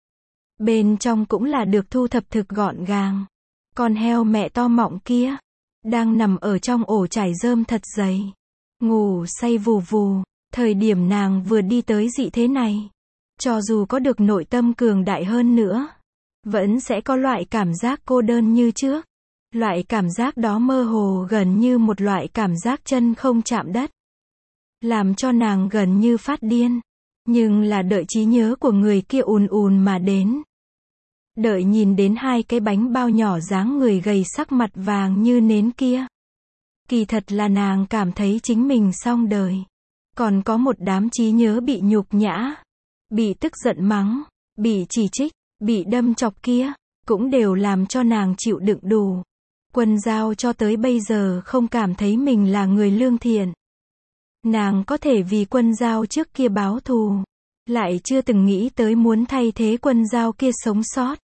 Bên trong cũng là được thu thập thực gọn gàng. Con heo mẹ to mọng kia, đang nằm ở trong ổ trải rơm thật dày. Ngủ say vù vù, thời điểm nàng vừa đi tới dị thế này. Cho dù có được nội tâm cường đại hơn nữa. Vẫn sẽ có loại cảm giác cô đơn như trước. Loại cảm giác đó mơ hồ gần như một loại cảm giác chân không chạm đất. Làm cho nàng gần như phát điên. Nhưng là đợi trí nhớ của người kia ùn ùn mà đến. Đợi nhìn đến hai cái bánh bao nhỏ dáng người gầy sắc mặt vàng như nến kia. Kỳ thật là nàng cảm thấy chính mình xong đời. Còn có một đám trí nhớ bị nhục nhã. Bị tức giận mắng. Bị chỉ trích. Bị đâm chọc kia. Cũng đều làm cho nàng chịu đựng đủ. Quân Giao cho tới bây giờ không cảm thấy mình là người lương thiện. Nàng có thể vì Quân Dao trước kia báo thù, lại chưa từng nghĩ tới muốn thay thế Quân Dao kia sống sót.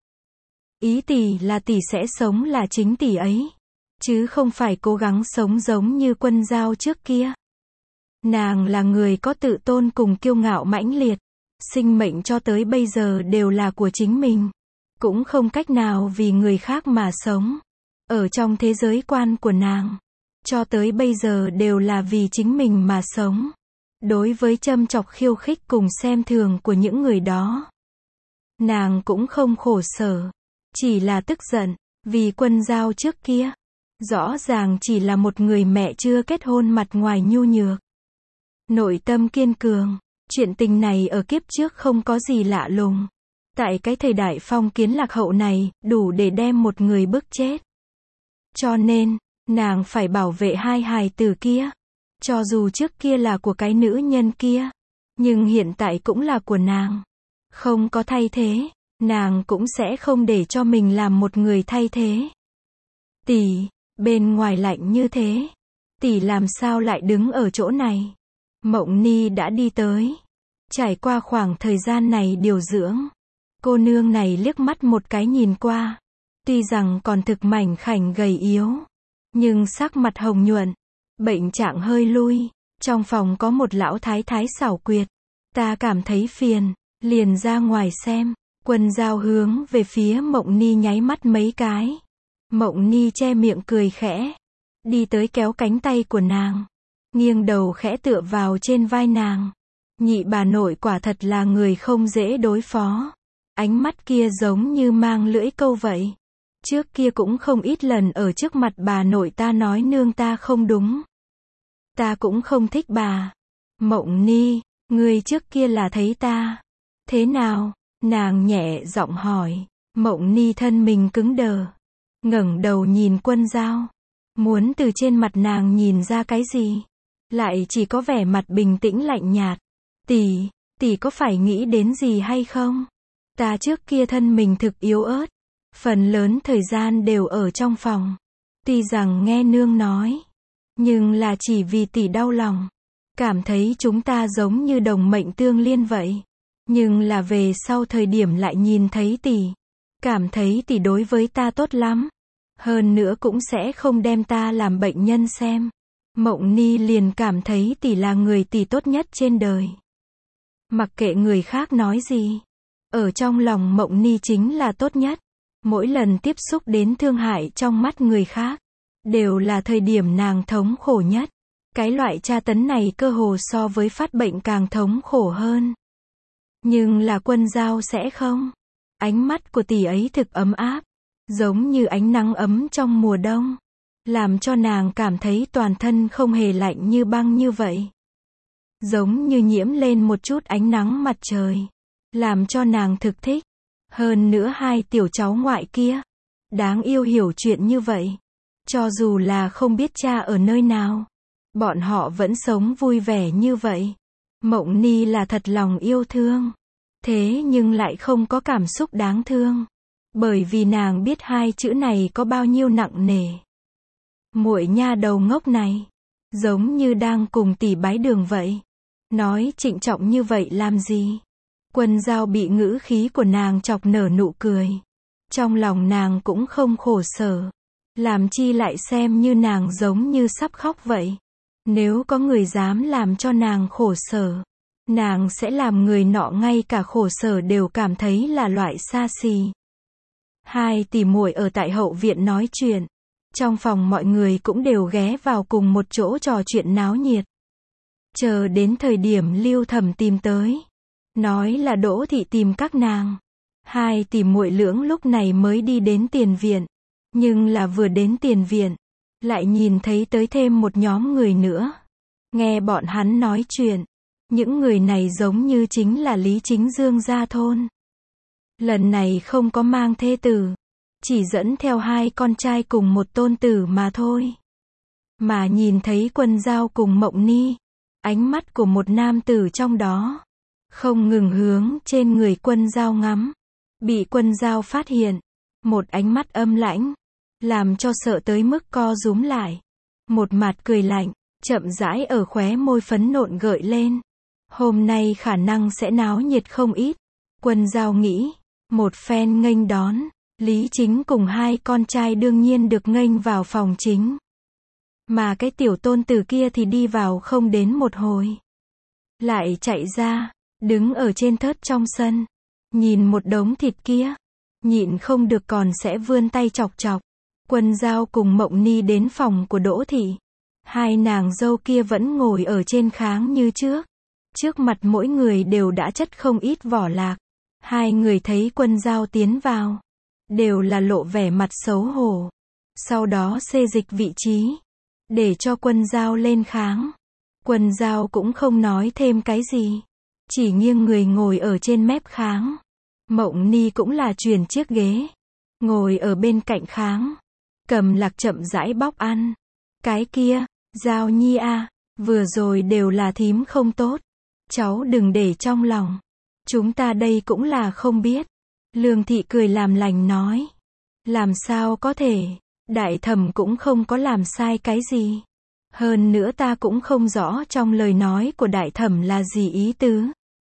Ý tỷ là tỷ sẽ sống là chính tỷ ấy, chứ không phải cố gắng sống giống như Quân Dao trước kia. Nàng là người có tự tôn cùng kiêu ngạo mãnh liệt, sinh mệnh cho tới bây giờ đều là của chính mình, cũng không cách nào vì người khác mà sống. Ở trong thế giới quan của nàng, cho tới bây giờ đều là vì chính mình mà sống. Đối với châm chọc khiêu khích cùng xem thường của những người đó, nàng cũng không khổ sở, chỉ là tức giận, vì Quân Dao trước kia, rõ ràng chỉ là một người mẹ chưa kết hôn mặt ngoài nhu nhược, nội tâm kiên cường. Chuyện tình này ở kiếp trước không có gì lạ lùng. Tại cái thời đại phong kiến lạc hậu này, đủ để đem một người bức chết. Cho nên, nàng phải bảo vệ hai hài tử kia. Cho dù trước kia là của cái nữ nhân kia, nhưng hiện tại cũng là của nàng. Không có thay thế, nàng cũng sẽ không để cho mình làm một người thay thế. Tỷ, bên ngoài lạnh như thế, tỷ làm sao lại đứng ở chỗ này? Mộng Ni đã đi tới. Trải qua khoảng thời gian này điều dưỡng, cô nương này liếc mắt một cái nhìn qua. Tuy rằng còn thực mảnh khảnh gầy yếu, nhưng sắc mặt hồng nhuận, bệnh trạng hơi lui. Trong phòng có một lão thái thái xảo quyệt. Ta cảm thấy phiền, liền ra ngoài xem. Quân Dao hướng về phía Mộng Ni nháy mắt mấy cái. Mộng Ni che miệng cười khẽ, đi tới kéo cánh tay của nàng, nghiêng đầu khẽ tựa vào trên vai nàng. Nhị bà nội quả thật là người không dễ đối phó. Ánh mắt kia giống như mang lưỡi câu vậy. Trước kia cũng không ít lần ở trước mặt bà nội ta nói nương ta không đúng. Ta cũng không thích bà. Mộng Ni, ngươi trước kia là thấy ta thế nào? Nàng nhẹ giọng hỏi. Mộng Ni thân mình cứng đờ, ngẩng đầu nhìn Quân Dao, muốn từ trên mặt nàng nhìn ra cái gì, lại chỉ có vẻ mặt bình tĩnh lạnh nhạt. Tỷ có phải nghĩ đến gì hay không? Ta trước kia thân mình thực yếu ớt, phần lớn thời gian đều ở trong phòng. Tuy rằng nghe nương nói, nhưng là chỉ vì tỷ đau lòng, cảm thấy chúng ta giống như đồng mệnh tương liên vậy. Nhưng là về sau thời điểm lại nhìn thấy tỷ, cảm thấy tỷ đối với ta tốt lắm, hơn nữa cũng sẽ không đem ta làm bệnh nhân xem. Mộng Ni liền cảm thấy tỷ là người tỷ tốt nhất trên đời. Mặc kệ người khác nói gì, ở trong lòng Mộng Ni chính là tốt nhất. Mỗi lần tiếp xúc đến thương hại trong mắt người khác, đều là thời điểm nàng thống khổ nhất. Cái loại tra tấn này cơ hồ so với phát bệnh càng thống khổ hơn. Nhưng là Quân Dao sẽ không. Ánh mắt của tỷ ấy thực ấm áp, giống như ánh nắng ấm trong mùa đông, làm cho nàng cảm thấy toàn thân không hề lạnh như băng như vậy. Giống như nhiễm lên một chút ánh nắng mặt trời, làm cho nàng thực thích. Hơn nữa hai tiểu cháu ngoại kia, đáng yêu hiểu chuyện như vậy. Cho dù là không biết cha ở nơi nào, bọn họ vẫn sống vui vẻ như vậy. Mộng Ni là thật lòng yêu thương, thế nhưng lại không có cảm xúc đáng thương, bởi vì nàng biết hai chữ này có bao nhiêu nặng nề. Muội nha đầu ngốc này, giống như đang cùng tỷ bái đường vậy. Nói trịnh trọng như vậy làm gì? Quân Dao bị ngữ khí của nàng chọc nở nụ cười. Trong lòng nàng cũng không khổ sở, làm chi lại xem như nàng giống như sắp khóc vậy. Nếu có người dám làm cho nàng khổ sở, nàng sẽ làm người nọ ngay cả khổ sở đều cảm thấy là loại xa xỉ. Hai tỷ muội ở tại hậu viện nói chuyện. Trong phòng mọi người cũng đều ghé vào cùng một chỗ trò chuyện náo nhiệt. Chờ đến thời điểm Lưu Thẩm tìm tới, nói là Đỗ thị tìm các nàng. Hai tỷ muội lưỡng lúc này mới đi đến tiền viện. Nhưng là vừa đến tiền viện, lại nhìn thấy tới thêm một nhóm người nữa. Nghe bọn hắn nói chuyện, những người này giống như chính là Lý Chính Dương gia thôn. Lần này không có mang thê tử, chỉ dẫn theo hai con trai cùng một tôn tử mà thôi. Mà nhìn thấy Quân Dao cùng Mộng Ni, ánh mắt của một nam tử trong đó không ngừng hướng trên người Quân Dao ngắm. Bị Quân Dao phát hiện, một ánh mắt âm lãnh, làm cho sợ tới mức co rúm lại. Một mặt cười lạnh, chậm rãi ở khóe môi phấn nộn gợi lên. Hôm nay khả năng sẽ náo nhiệt không ít. Quân Dao nghĩ, một phen nghênh đón, Lý Chính cùng hai con trai đương nhiên được nghênh vào phòng chính. Mà cái tiểu tôn tử kia thì đi vào không đến một hồi. Lại chạy ra, đứng ở trên thớt trong sân. Nhìn một đống thịt kia, nhịn không được còn sẽ vươn tay chọc chọc. Quân Dao cùng Mộng Ni đến phòng của Đỗ Thị. Hai nàng dâu kia vẫn ngồi ở trên kháng như trước. Trước mặt mỗi người đều đã chất không ít vỏ lạc. Hai người thấy Quân Dao tiến vào, đều là lộ vẻ mặt xấu hổ. Sau đó xê dịch vị trí, để cho Quân Dao lên kháng. Quân Dao cũng không nói thêm cái gì, chỉ nghiêng người ngồi ở trên mép kháng. Mộng Ni cũng là chuyển chiếc ghế, ngồi ở bên cạnh kháng, cầm lạc chậm rãi bóc ăn. Cái kia, Dao Nhi à, vừa rồi đều là thím không tốt, cháu đừng để trong lòng. Chúng ta đây cũng là không biết. Lương Thị cười làm lành nói. Làm sao có thể, Đại Thẩm cũng không có làm sai cái gì. Hơn nữa ta cũng không rõ trong lời nói của Đại Thẩm là gì ý tứ.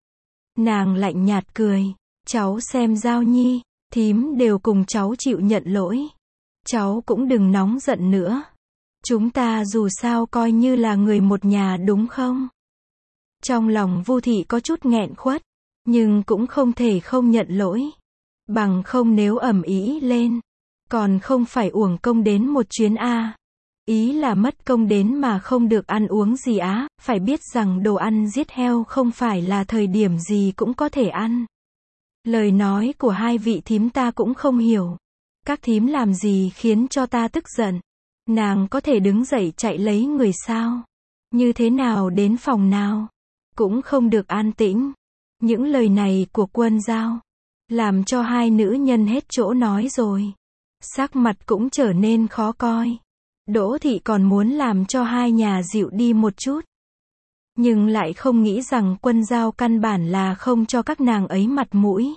Nàng lạnh nhạt cười. Cháu xem Dao Nhi, thím đều cùng cháu chịu nhận lỗi. Cháu cũng đừng nóng giận nữa. Chúng ta dù sao coi như là người một nhà đúng không? Trong lòng Vu Thị có chút nghẹn khuất, nhưng cũng không thể không nhận lỗi. Bằng không nếu ầm ĩ lên, còn không phải uổng công đến một chuyến a. Ý là mất công đến mà không được ăn uống gì á, phải biết rằng đồ ăn giết heo không phải là thời điểm gì cũng có thể ăn. Lời nói của hai vị thím ta cũng không hiểu. Các thím làm gì khiến cho ta tức giận? Nàng có thể đứng dậy chạy lấy người sao? Như thế nào đến phòng nào? Cũng không được an tĩnh. Những lời này của Quân Dao làm cho hai nữ nhân hết chỗ nói rồi. Sắc mặt cũng trở nên khó coi. Đỗ Thị còn muốn làm cho hai nhà dịu đi một chút, nhưng lại không nghĩ rằng Quân Dao căn bản là không cho các nàng ấy mặt mũi.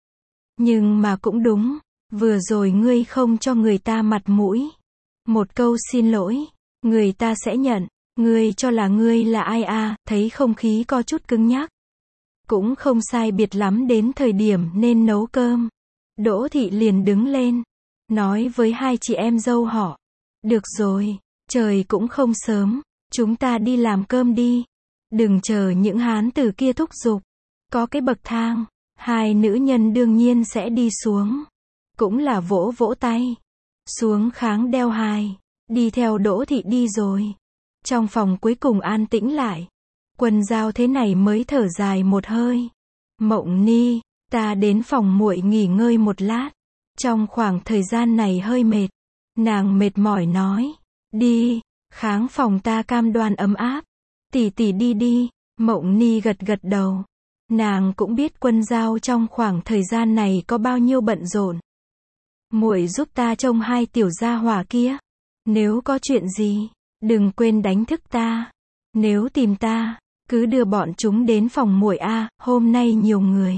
Nhưng mà cũng đúng, vừa rồi ngươi không cho người ta mặt mũi. Một câu xin lỗi, người ta sẽ nhận. Ngươi cho là ngươi là ai à? Thấy không khí có chút cứng nhắc. Cũng không sai biệt lắm đến thời điểm nên nấu cơm. Đỗ Thị liền đứng lên, nói với hai chị em dâu họ. Được rồi, trời cũng không sớm, chúng ta đi làm cơm đi. Đừng chờ những hán tử kia thúc giục. Có cái bậc thang, hai nữ nhân đương nhiên sẽ đi xuống. Cũng là vỗ vỗ tay. Xuống kháng đeo hài, đi theo Đỗ Thị đi rồi. Trong phòng cuối cùng an tĩnh lại. Quân Dao thế này mới thở dài một hơi. Mộng Ni, ta đến phòng muội nghỉ ngơi một lát. Trong khoảng thời gian này hơi mệt. Nàng mệt mỏi nói. Đi, kháng phòng ta cam đoan ấm áp. Tỷ tỷ đi đi. Mộng Ni gật gật đầu. Nàng cũng biết Quân Dao trong khoảng thời gian này có bao nhiêu bận rộn. Muội giúp ta trông hai tiểu gia hỏa kia. Nếu có chuyện gì, đừng quên đánh thức ta. Nếu tìm ta, cứ đưa bọn chúng đến phòng muội a, hôm nay nhiều người.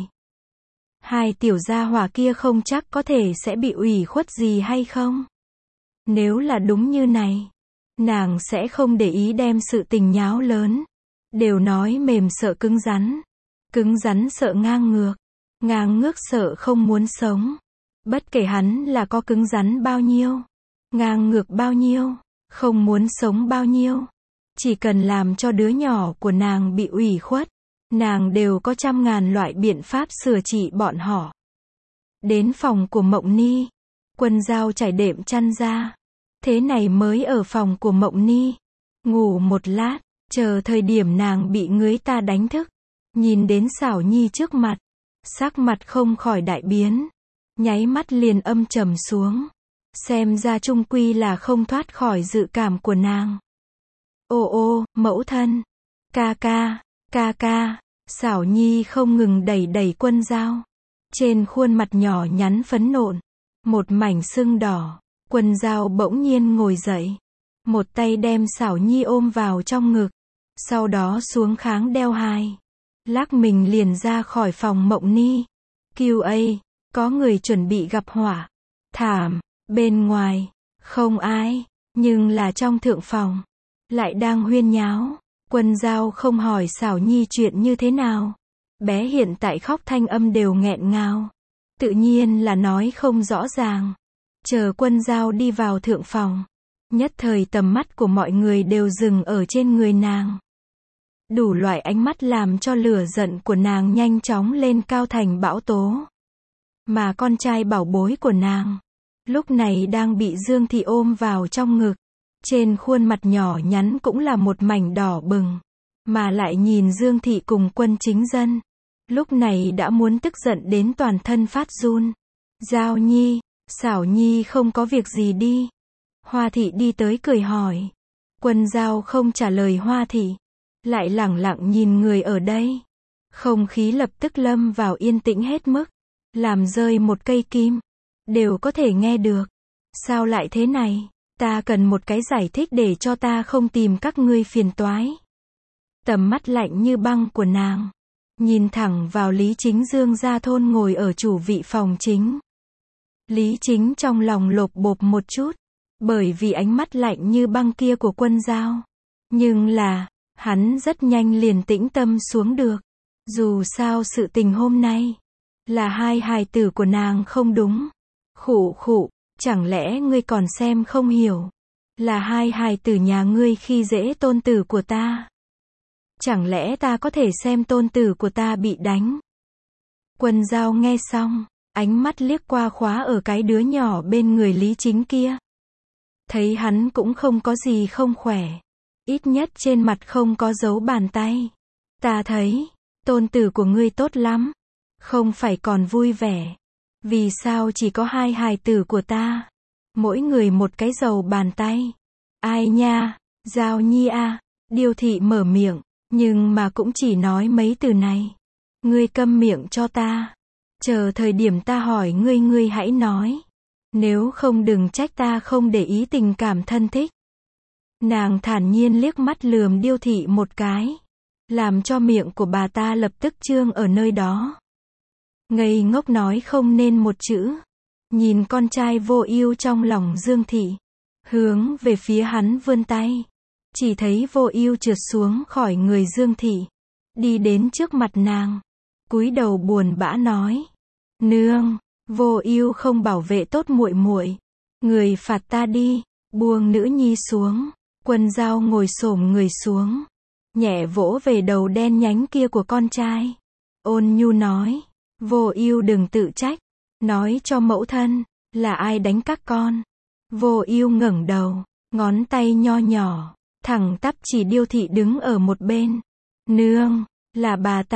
Hai tiểu gia hỏa kia không chắc có thể sẽ bị ủy khuất gì hay không. Nếu là đúng như này, nàng sẽ không để ý đem sự tình nháo lớn. Đều nói mềm sợ cứng rắn sợ ngang ngước sợ không muốn sống. Bất kể hắn là có cứng rắn bao nhiêu, ngang ngược bao nhiêu, không muốn sống bao nhiêu, chỉ cần làm cho đứa nhỏ của nàng bị ủy khuất, nàng đều có trăm ngàn loại biện pháp sửa trị bọn họ. Đến phòng của Mộng Ni, Quân Dao trải đệm chăn ra. Thế này mới ở phòng của Mộng Ni, ngủ một lát, chờ thời điểm nàng bị người ta đánh thức. Nhìn đến Xảo Nhi trước mặt, sắc mặt không khỏi đại biến, nháy mắt liền âm trầm xuống. Xem ra chung quy là không thoát khỏi dự cảm của nàng. Ô, mẫu thân, ca ca, Xảo Nhi không ngừng đẩy Quân Dao. Trên khuôn mặt nhỏ nhắn phấn nộn, một mảnh sưng đỏ. Quân Dao bỗng nhiên ngồi dậy, một tay đem Xảo Nhi ôm vào trong ngực, sau đó xuống kháng đeo hài, lắc mình liền ra khỏi phòng Mộng Ni. QA, có người chuẩn bị gặp họa. Thảm, bên ngoài, không ai, nhưng là trong thượng phòng, lại đang huyên nháo. Quân Dao không hỏi Xảo Nhi chuyện như thế nào. Bé hiện tại khóc thanh âm đều nghẹn ngào. Tự nhiên là nói không rõ ràng. Chờ Quân Dao đi vào thượng phòng. Nhất thời tầm mắt của mọi người đều dừng ở trên người nàng. Đủ loại ánh mắt làm cho lửa giận của nàng nhanh chóng lên cao thành bão tố. Mà con trai bảo bối của nàng, lúc này đang bị Dương Thị ôm vào trong ngực. Trên khuôn mặt nhỏ nhắn cũng là một mảnh đỏ bừng. Mà lại nhìn Dương Thị cùng Quân Chính Dân. Lúc này đã muốn tức giận đến toàn thân phát run. Dao Nhi, Xảo Nhi không có việc gì đi. Hoa Thị đi tới cười hỏi. Quân Dao không trả lời Hoa Thị. Lại lẳng lặng nhìn người ở đây. Không khí lập tức lâm vào yên tĩnh hết mức. Làm rơi một cây kim. Đều có thể nghe được. Sao lại thế này? Ta cần một cái giải thích để cho ta không tìm các ngươi phiền toái. Tầm mắt lạnh như băng của nàng. Nhìn thẳng vào Lý Chính Dương gia thôn ngồi ở chủ vị phòng chính. Lý Chính trong lòng lộp bộp một chút. Bởi vì ánh mắt lạnh như băng kia của Quân Dao. Nhưng là, hắn rất nhanh liền tĩnh tâm xuống được. Dù sao sự tình hôm nay, là hai hài tử của nàng không đúng. Khụ khụ, chẳng lẽ ngươi còn xem không hiểu. Là hai hài tử nhà ngươi khi dễ tôn tử của ta. Chẳng lẽ ta có thể xem tôn tử của ta bị đánh. Quân Dao nghe xong, ánh mắt liếc qua khóa ở cái đứa nhỏ bên người Lý Chính kia. Thấy hắn cũng không có gì không khỏe. Ít nhất trên mặt không có dấu bàn tay. Ta thấy, tôn tử của ngươi tốt lắm. Không phải còn vui vẻ. Vì sao chỉ có hai hài tử của ta? Mỗi người một cái dầu bàn tay. Ai nha, Dao Nhi à, Điêu Thị mở miệng, nhưng mà cũng chỉ nói mấy từ này. Ngươi câm miệng cho ta. Chờ thời điểm ta hỏi ngươi hãy nói. Nếu không đừng trách ta không để ý tình cảm thân thích. Nàng thản nhiên liếc mắt lườm Điêu Thị một cái. Làm cho miệng của bà ta lập tức trương ở nơi đó. Ngây ngốc nói không nên một chữ. Nhìn con trai vô ưu trong lòng Dương Thị. Hướng về phía hắn vươn tay. Chỉ thấy vô ưu trượt xuống khỏi người Dương Thị. Đi đến trước mặt nàng. Cúi đầu buồn bã nói. Nương, vô ưu không bảo vệ tốt muội muội. Người phạt ta đi. Buông nữ nhi xuống. Quân Dao ngồi xổm người xuống. Nhẹ vỗ về đầu đen nhánh kia của con trai. Ôn nhu nói. Vô ưu đừng tự trách. Nói cho mẫu thân, là ai đánh các con. Vô ưu ngẩng đầu, ngón tay nho nhỏ, thẳng tắp chỉ Điêu Thị đứng ở một bên. Nương, là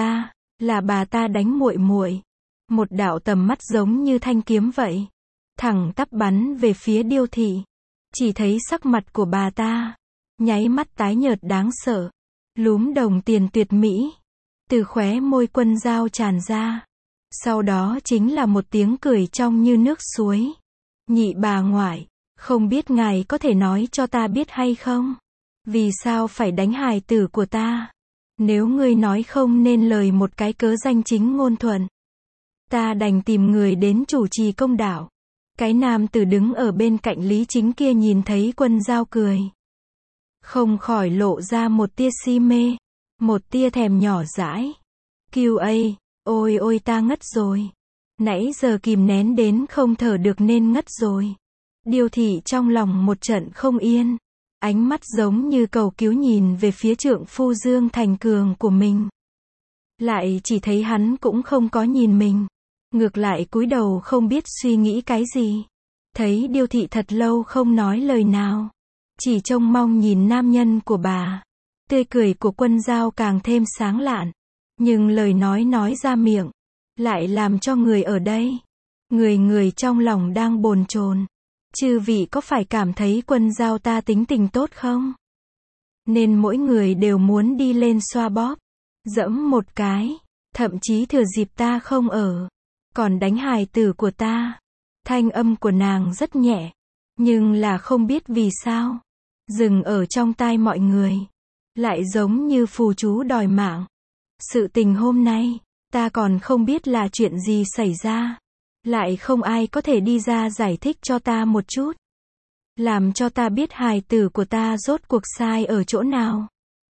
bà ta đánh muội muội. Một đạo tầm mắt giống như thanh kiếm vậy. Thẳng tắp bắn về phía Điêu Thị. Chỉ thấy sắc mặt của bà ta, nháy mắt tái nhợt đáng sợ. Lúm đồng tiền tuyệt mỹ. Từ khóe môi Quân Dao tràn ra. Sau đó chính là một tiếng cười trong như nước suối. Nhị bà ngoại, không biết ngài có thể nói cho ta biết hay không? Vì sao phải đánh hài tử của ta? Nếu ngươi nói không nên lời một cái cớ danh chính ngôn thuận, ta đành tìm người đến chủ trì công đạo. Cái nam tử đứng ở bên cạnh Lý Chính kia nhìn thấy Quân Dao cười. Không khỏi lộ ra một tia si mê, một tia thèm nhỏ dãi. QA, ôi ôi ta ngất rồi. Nãy giờ kìm nén đến không thở được nên ngất rồi. Điêu Thị trong lòng một trận không yên. Ánh mắt giống như cầu cứu nhìn về phía trượng phu Dương Thành Cường của mình. Lại chỉ thấy hắn cũng không có nhìn mình. Ngược lại cúi đầu không biết suy nghĩ cái gì. Thấy Điêu Thị thật lâu không nói lời nào. Chỉ trông mong nhìn nam nhân của bà. Tươi cười của Quân Dao càng thêm sáng lạn. Nhưng lời nói ra miệng. Lại làm cho người ở đây. Người trong lòng đang bồn chồn. Chư vị có phải cảm thấy Quân Dao ta tính tình tốt không? Nên mỗi người đều muốn đi lên xoa bóp. Dẫm một cái. Thậm chí thừa dịp ta không ở. Còn đánh hài tử của ta. Thanh âm của nàng rất nhẹ. Nhưng là không biết vì sao. Dừng ở trong tai mọi người. Lại giống như phù chú đòi mạng. Sự tình hôm nay, ta còn không biết là chuyện gì xảy ra. Lại không ai có thể đi ra giải thích cho ta một chút. làm cho ta biết hài tử của ta rốt cuộc sai ở chỗ nào.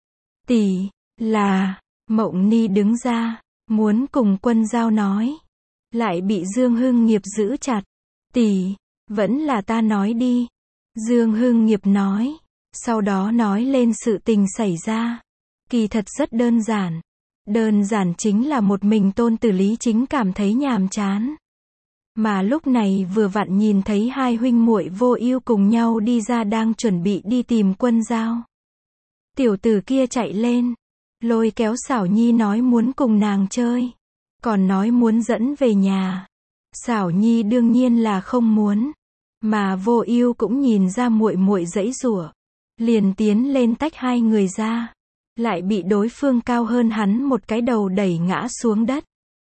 Tỷ, là, Mộng Ni đứng ra, muốn cùng Quân Dao nói. Lại bị Dương Hưng Nghiệp giữ chặt. Tỷ, vẫn là ta nói đi. Dương Hưng Nghiệp nói. Sau đó nói lên sự tình xảy ra. Kỳ thật rất đơn giản. Đơn giản chính là một mình tôn tử Lý Chính cảm thấy nhàm chán. Mà lúc này vừa vặn nhìn thấy hai huynh muội Vô Ưu cùng nhau đi ra đang chuẩn bị đi tìm Quân Dao. Tiểu tử kia chạy lên, lôi kéo Xảo Nhi nói muốn cùng nàng chơi, còn nói muốn dẫn về nhà. Xảo Nhi đương nhiên là không muốn, mà Vô Ưu cũng nhìn ra muội muội giãy giụa, liền tiến lên tách hai người ra, lại bị đối phương cao hơn hắn một cái đầu đẩy ngã xuống đất.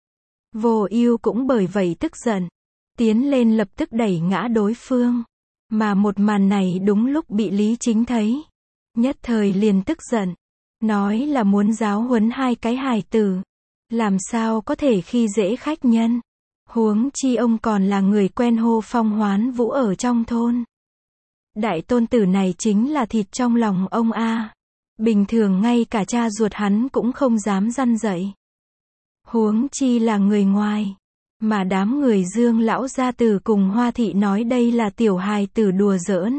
Vô Ưu cũng bởi vậy tức giận, tiến lên lập tức đẩy ngã đối phương, mà một màn này đúng lúc bị Lý Chính thấy, nhất thời liền tức giận, nói là muốn giáo huấn hai cái hài tử, làm sao có thể khi dễ khách nhân, huống chi ông còn là người quen Hô Phong Hoán Vũ ở trong thôn. Đại tôn tử này chính là thịt trong lòng ông a, bình thường ngay cả cha ruột hắn cũng không dám răn dạy, huống chi là người ngoài. Mà đám người Dương lão gia tử cùng Hoa thị nói đây là tiểu hài tử đùa giỡn.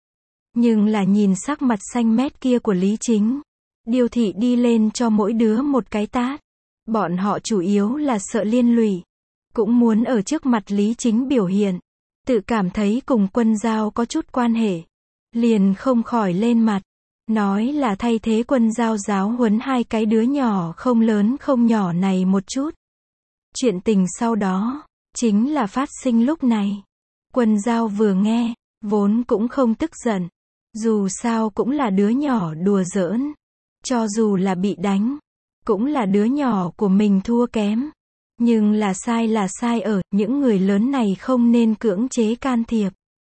Nhưng là nhìn sắc mặt xanh mét kia của Lý Chính, Điêu thị đi lên cho mỗi đứa một cái tát. Bọn họ chủ yếu là sợ liên lụy, cũng muốn ở trước mặt Lý Chính biểu hiện, tự cảm thấy cùng Quân Dao có chút quan hệ, liền không khỏi lên mặt, nói là thay thế Quân Dao giáo huấn hai cái đứa nhỏ không lớn không nhỏ này một chút. Chuyện tình sau đó, chính là phát sinh lúc này. Quân Dao vừa nghe, vốn cũng không tức giận. Dù sao cũng là đứa nhỏ đùa giỡn. Cho dù là bị đánh, cũng là đứa nhỏ của mình thua kém. Nhưng là sai ở, những người lớn này không nên cưỡng chế can thiệp.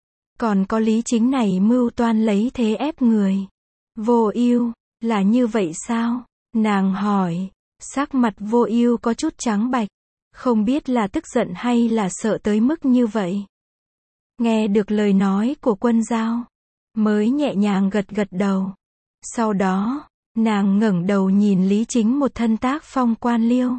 Còn có Lý Chính này mưu toan lấy thế ép người. Vô Ưu, là như vậy sao? Nàng hỏi, sắc mặt Vô Ưu có chút trắng bạch. Không biết là tức giận hay là sợ tới mức như vậy. Nghe được lời nói của Quân Dao, mới nhẹ nhàng gật gật đầu. Sau đó, nàng ngẩng đầu nhìn Lý Chính một thân tác phong quan liêu.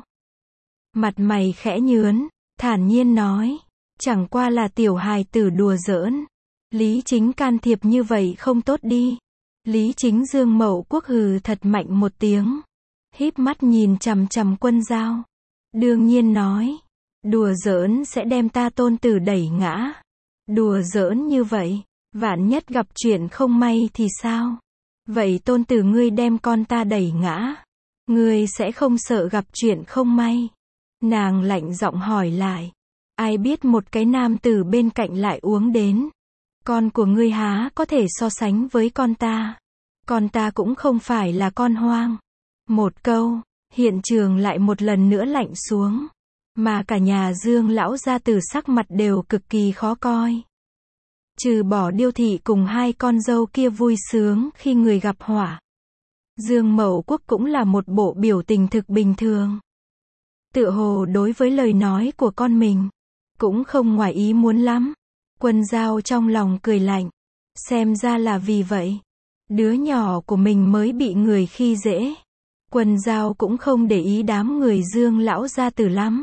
Mặt mày khẽ nhướn, thản nhiên nói, chẳng qua là tiểu hài tử đùa giỡn. Lý Chính can thiệp như vậy không tốt đi. Lý Chính Dương Mậu Quốc hừ thật mạnh một tiếng, híp mắt nhìn chằm chằm Quân Dao. Đương nhiên nói, đùa giỡn sẽ đem ta tôn tử đẩy ngã. Đùa giỡn như vậy, vạn nhất gặp chuyện không may thì sao? Vậy tôn tử ngươi đem con ta đẩy ngã, ngươi sẽ không sợ gặp chuyện không may? Nàng lạnh giọng hỏi lại. Ai biết một cái nam tử bên cạnh lại uống đến. Con của ngươi há có thể so sánh với con ta? Con ta cũng không phải là con hoang. Một câu. Hiện trường lại một lần nữa lạnh xuống, mà cả nhà Dương lão gia tử sắc mặt đều cực kỳ khó coi. Trừ bỏ Điêu thị cùng hai con dâu kia vui sướng khi người gặp họa. Dương Mậu Quốc cũng là một bộ biểu tình thực bình thường. Tựa hồ đối với lời nói của con mình, cũng không ngoài ý muốn lắm. Quân Dao trong lòng cười lạnh, xem ra là vì vậy, đứa nhỏ của mình mới bị người khi dễ. Quân Dao cũng không để ý đám người Dương lão gia tử lắm.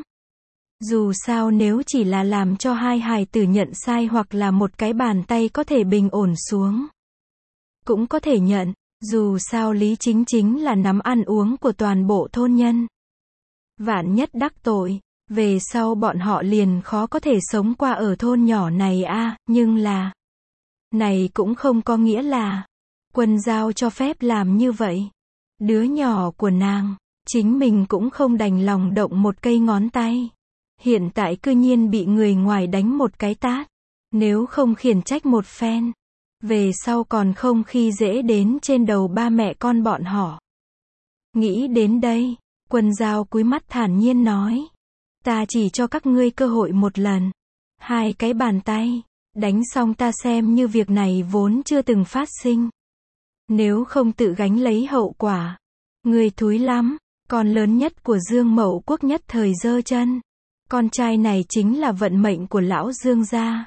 Dù sao nếu chỉ là làm cho hai hài tử nhận sai hoặc là một cái bàn tay có thể bình ổn xuống, cũng có thể nhận, dù sao Lý Chính chính là nắm ăn uống của toàn bộ thôn nhân. Vạn nhất đắc tội, về sau bọn họ liền khó có thể sống qua ở thôn nhỏ này a, nhưng là, này cũng không có nghĩa là, Quân Dao cho phép làm như vậy. Đứa nhỏ của nàng, chính mình cũng không đành lòng động một cây ngón tay. Hiện tại cư nhiên bị người ngoài đánh một cái tát. Nếu không khiển trách một phen, về sau còn không khi dễ đến trên đầu ba mẹ con bọn họ. Nghĩ đến đây, Quân Dao cúi mắt thản nhiên nói. Ta chỉ cho các ngươi cơ hội một lần. Hai cái bàn tay, đánh xong ta xem như việc này vốn chưa từng phát sinh. Nếu không tự gánh lấy hậu quả, người thúi lắm. Con lớn nhất của Dương Mậu Quốc nhất thời giơ chân. Con trai này chính là vận mệnh của lão Dương gia.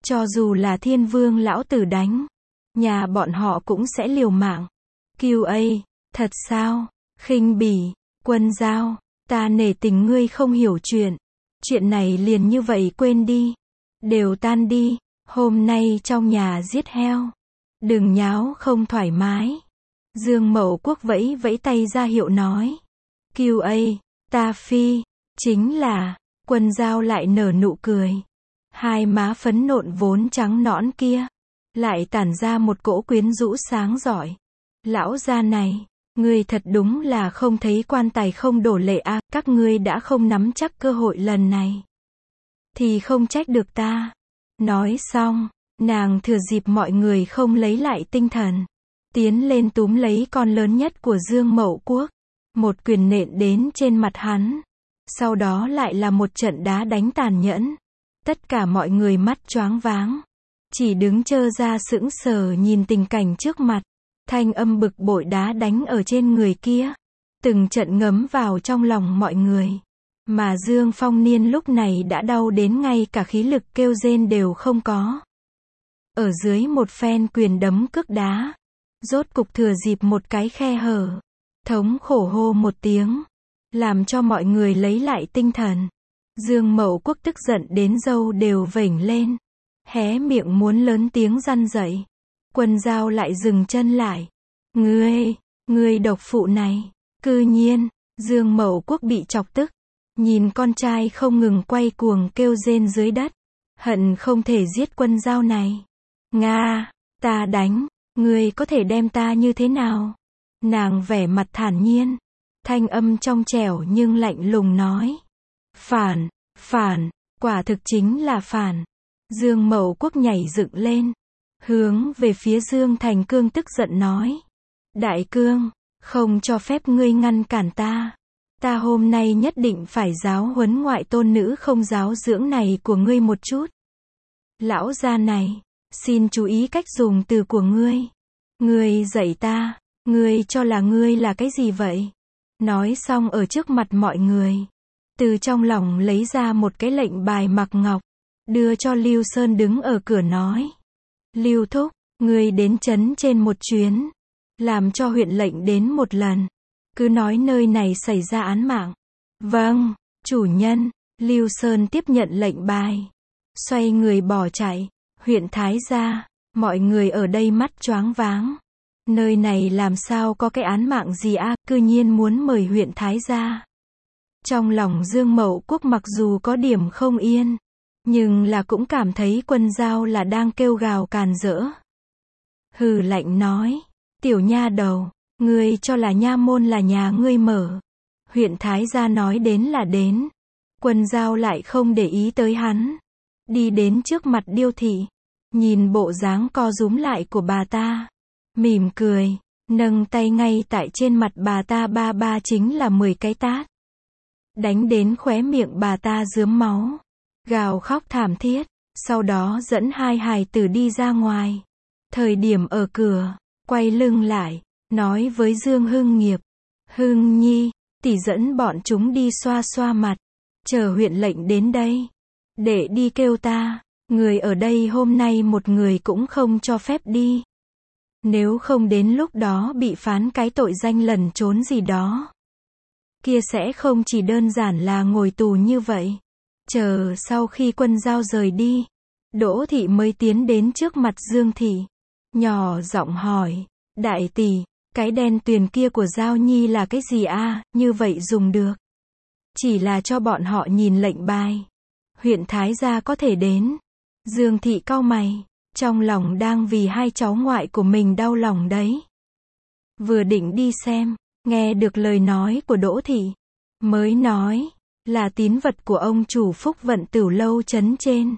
Cho dù là Thiên Vương lão tử đánh, nhà bọn họ cũng sẽ liều mạng. QA, thật sao? Khinh bỉ, Quân Dao, ta nể tình ngươi không hiểu chuyện. Chuyện này liền như vậy quên đi. Đều tan đi, hôm nay trong nhà giết heo. Đừng nháo không thoải mái. Dương Mậu Quốc vẫy vẫy tay ra hiệu nói. QA, ta phi, chính là, Quân Dao lại nở nụ cười. Hai má phấn nộn vốn trắng nõn kia, lại tản ra một cỗ quyến rũ sáng rọi. Lão gia này, ngươi thật đúng là không thấy quan tài không đổ lệ à, các ngươi đã không nắm chắc cơ hội lần này. Thì không trách được ta. Nói xong, nàng thừa dịp mọi người không lấy lại tinh thần, tiến lên túm lấy con lớn nhất của Dương Mậu Quốc, một quyền nện đến trên mặt hắn. Sau đó lại là một trận đá đánh tàn nhẫn. Tất cả mọi người mắt choáng váng, chỉ đứng trơ ra sững sờ nhìn tình cảnh trước mặt. Thanh âm bực bội đá đánh ở trên người kia, từng trận ngấm vào trong lòng mọi người. Mà Dương Phong Niên lúc này đã đau đến ngay cả khí lực kêu rên đều không có. Ở dưới một phen quyền đấm cước đá, rốt cục thừa dịp một cái khe hở, thống khổ hô một tiếng, làm cho mọi người lấy lại tinh thần. Dương Mậu Quốc tức giận đến râu đều vểnh lên, hé miệng muốn lớn tiếng răn dậy. Quân Dao lại dừng chân lại. Ngươi độc phụ này, cư nhiên, Dương Mậu Quốc bị chọc tức, nhìn con trai không ngừng quay cuồng kêu rên dưới đất, hận không thể giết Quân Dao này. Nga, ta đánh, ngươi có thể đem ta như thế nào? Nàng vẻ mặt thản nhiên, thanh âm trong trẻo nhưng lạnh lùng nói. Phản, quả thực chính là phản. Dương Mậu Quốc nhảy dựng lên, hướng về phía Dương Thành Cương tức giận nói. Đại Cương, không cho phép ngươi ngăn cản ta. Ta hôm nay nhất định phải giáo huấn ngoại tôn nữ không giáo dưỡng này của ngươi một chút. Lão gia này, xin chú ý cách dùng từ của ngươi. Ngươi dạy ta, ngươi cho là ngươi là cái gì vậy? Nói xong ở trước mặt mọi người, từ trong lòng lấy ra một cái lệnh bài mặc ngọc, đưa cho Lưu Sơn đứng ở cửa nói. Lưu thúc, ngươi đến trấn trên một chuyến, làm cho huyện lệnh đến một lần, cứ nói nơi này xảy ra án mạng. Vâng, chủ nhân. Lưu Sơn tiếp nhận lệnh bài, xoay người bỏ chạy. Huyện Thái Gia, mọi người ở đây mắt choáng váng. Nơi này làm sao có cái án mạng gì à, cư nhiên muốn mời huyện Thái Gia. Trong lòng Dương Mậu Quốc mặc dù có điểm không yên, nhưng là cũng cảm thấy Quân Dao là đang kêu gào càn rỡ. Hừ lạnh nói, tiểu nha đầu, ngươi cho là nha môn là nhà ngươi mở. Huyện Thái Gia nói đến là đến. Quân Dao lại không để ý tới hắn, đi đến trước mặt Điêu Thị, nhìn bộ dáng co rúm lại của bà ta, mỉm cười, nâng tay ngay tại trên mặt bà ta ba chính là 10 cái tát. Đánh đến khóe miệng bà ta rướm máu, gào khóc thảm thiết, sau đó dẫn hai hài tử đi ra ngoài. Thời điểm ở cửa, quay lưng lại, nói với Dương Hưng Nghiệp, Hưng Nhi, tỷ dẫn bọn chúng đi xoa xoa mặt, chờ huyện lệnh đến đây, để đi kêu ta, người ở đây hôm nay một người cũng không cho phép đi. Nếu không đến lúc đó bị phán cái tội danh lẩn trốn gì đó, kia sẽ không chỉ đơn giản là ngồi tù như vậy. Chờ sau khi Quân Dao rời đi, Đỗ Thị mới tiến đến trước mặt Dương Thị, nhỏ giọng hỏi, đại tỷ, cái đen tuyền kia của Dao Nhi là cái gì a, như vậy dùng được? Chỉ là cho bọn họ nhìn lệnh bài. Huyện Thái Gia có thể đến. Dương Thị cau mày, trong lòng đang vì hai cháu ngoại của mình đau lòng đấy. Vừa định đi xem, nghe được lời nói của Đỗ Thị, mới nói, là tín vật của ông chủ Phúc Vận Tửu Lâu trấn trên.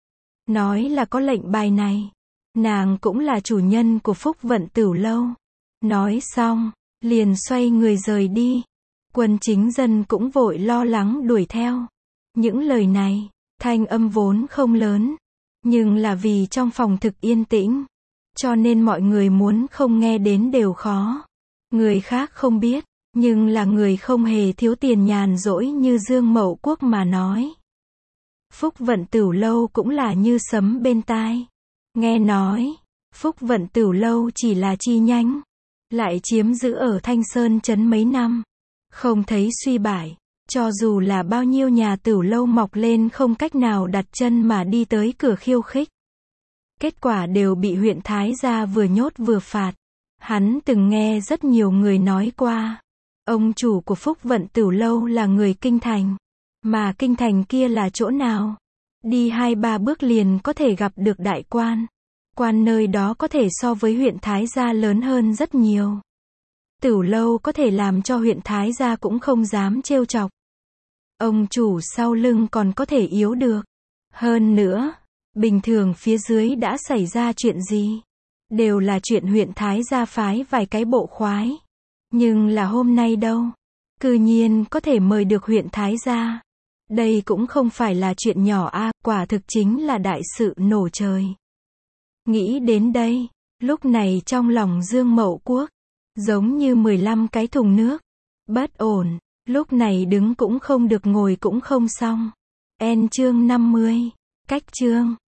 Nói là có lệnh bài này, nàng cũng là chủ nhân của Phúc Vận Tửu Lâu. Nói xong, liền xoay người rời đi. Quân chính dân cũng vội lo lắng đuổi theo. Những lời này, thanh âm vốn không lớn, nhưng là vì trong phòng thực yên tĩnh, cho nên mọi người muốn không nghe đến đều khó. Người khác không biết, nhưng là người không hề thiếu tiền nhàn rỗi như Dương Mậu Quốc mà nói. Phúc Vận Tửu Lâu cũng là như sấm bên tai. Nghe nói, Phúc Vận Tửu Lâu chỉ là chi nhánh, lại chiếm giữ ở Thanh Sơn trấn mấy năm, không thấy suy bại, cho dù là bao nhiêu nhà tửu lâu mọc lên không cách nào đặt chân mà đi tới cửa khiêu khích. Kết quả đều bị huyện Thái gia vừa nhốt vừa phạt. Hắn từng nghe rất nhiều người nói qua, ông chủ của Phúc Vận Tửu Lâu là người Kinh Thành. Mà Kinh Thành kia là chỗ nào? Đi 2-3 bước liền có thể gặp được đại quan. Quan nơi đó có thể so với huyện Thái gia lớn hơn rất nhiều. Tửu Lâu có thể làm cho huyện Thái gia cũng không dám trêu chọc. Ông chủ sau lưng còn có thể yếu được. Hơn nữa, bình thường phía dưới đã xảy ra chuyện gì? Đều là chuyện huyện Thái gia phái vài cái bộ khoái. Nhưng là hôm nay đâu? Cư nhiên có thể mời được huyện Thái gia. Đây cũng không phải là chuyện nhỏ a, quả thực chính là đại sự nổ trời. Nghĩ đến đây, lúc này trong lòng Dương Mậu Quốc, giống như 15 cái thùng nước. Bất ổn, lúc này đứng cũng không được ngồi cũng không xong. Chương 50, cách chương.